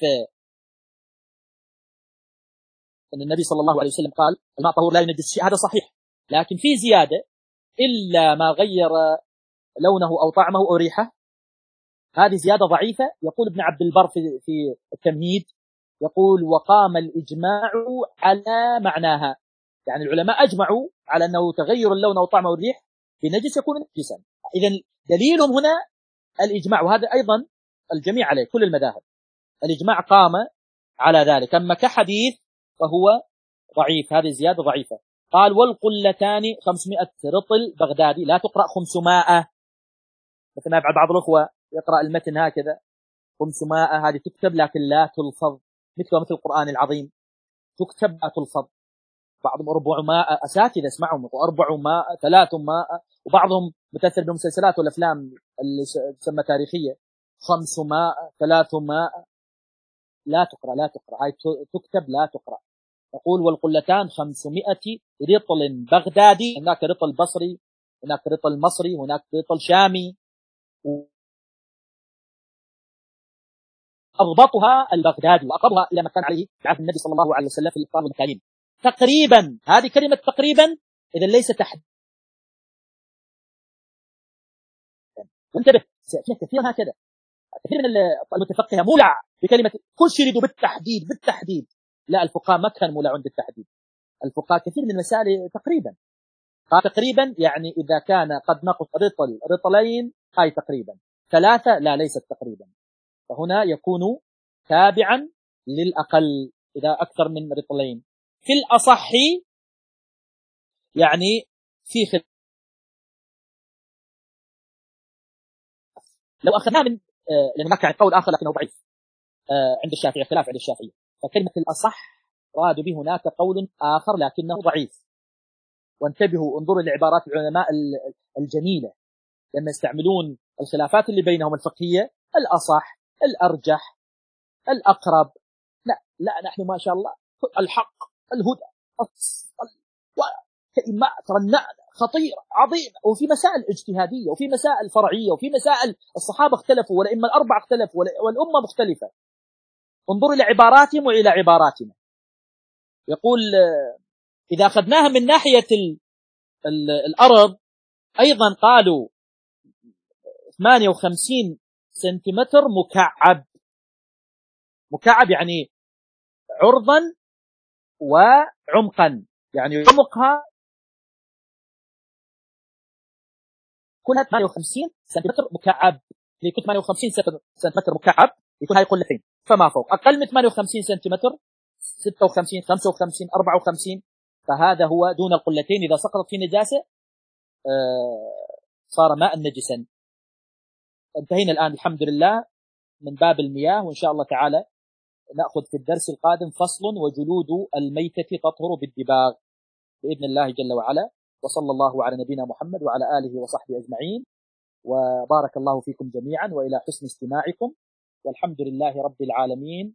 أن النبي صلى الله عليه وسلم قال الماء طهور لا ينجس شيء، هذا صحيح، لكن في زيادة: إلا ما غير لونه أو طعمه أو ريحه. هذه زيادة ضعيفة. يقول ابن عبد البر في في التمهيد، يقول وقام الإجماع على معناها، يعني العلماء أجمعوا على أنه تغير اللون أو طعمه أو الريح بنجس يكون نجسا. إذن دليلهم هنا الإجماع، وهذا أيضا الجميع عليه كل المذاهب، الإجماع قام على ذلك. أما كحديث فهو ضعيف، هذه زيادة ضعيفة. قال والقلتان خمسمائة رطل بغدادي، لا تقرأ خمسمائة مثل ما يفعل بعض الأخوة يقرأ المتن هكذا خمسمائة، هذه تكتب لكن لا تلفظ، مثل مثل القرآن العظيم تكتب لا تلفظ. بعضهم أربعمائة، أساتذة اسمعهم أربعمائة ثلاثمائة، وبعضهم متأثر بالمسلسلات والأفلام اللي تسمى تاريخية خمسمائة ثلاثمائة. لا تقرأ لا تقرأ هاي تكتب لا تقرأ. يقول والقلتان خمسمائة رطل بغدادي، هناك رطل بصري، هناك رطل مصري، هناك رطل شامي، أضبطها البغدادي وأقربها إلى ما كان عليه في عهد النبي صلى الله عليه وسلم في الإقرار والمكاييل. تقريبا، هذه كلمة تقريبا إذا ليس تحديد. وانتبه، كثير هكذا، كثير من المتفقهة مولع بكلمة كل شيء يريدوا بالتحديد بالتحديد. لا، الفقهاء ما كان مولعون بالتحديد. الفقهاء كثير من المسائل تقريبا، تقريبا يعني إذا كان قد نقص رطل رطلين هاي تقريبا، ثلاثة لا ليست تقريبا، فهنا يكون تابعا للأقل إذا أكثر من رطلين. في الأصح يعني في خلاف، لو أخذناه من آه لأن هناك يعني قول آخر لكنه ضعيف آه عند الشافعي، خلاف عند الشافعي، فكلمة الأصح راد به هناك قول آخر لكنه ضعيف. وانتبهوا، انظروا لعبارات العلماء الجميلة لما يستعملون الخلافات اللي بينهم الفقهية، الأصح، الأرجح، الأقرب. لا لا، نحن ما شاء الله الحق، الهدى، كلمات رنانة خطيرة عظيمة، وفي مسائل اجتهادية وفي مسائل فرعية وفي مسائل الصحابة اختلفوا والأئمة الأربعة اختلفوا والأمة مختلفة. انظروا لعباراتهم وإلى عباراتنا. يقول إذا أخذناها من ناحية ال ال الأرض أيضا قالوا ثمانية وخمسين سنتيمتر مكعب. مكعب يعني عرضا وعمقا، يعني عمقها كلها ثمانية وخمسين سنتيمتر مكعب، يكون ثمانية وخمسين سنتيمتر مكعب يكون هاي قلتين فما فوق. أقل من ثمانية وخمسين سنتيمتر ستة وخمسين خمسة وخمسين أربعة وخمسين، فهذا هو دون القلتين. إذا سقطت في نجاسة صار ماء نجسا. انتهينا الآن الحمد لله من باب المياه، وإن شاء الله تعالى نأخذ في الدرس القادم فصل وجلود الميتة تطهر بالدباغ بإذن الله جل وعلا. وصلى الله على نبينا محمد وعلى آله وصحبه أجمعين، وبارك الله فيكم جميعا وإلى حسن استماعكم، والحمد لله رب العالمين.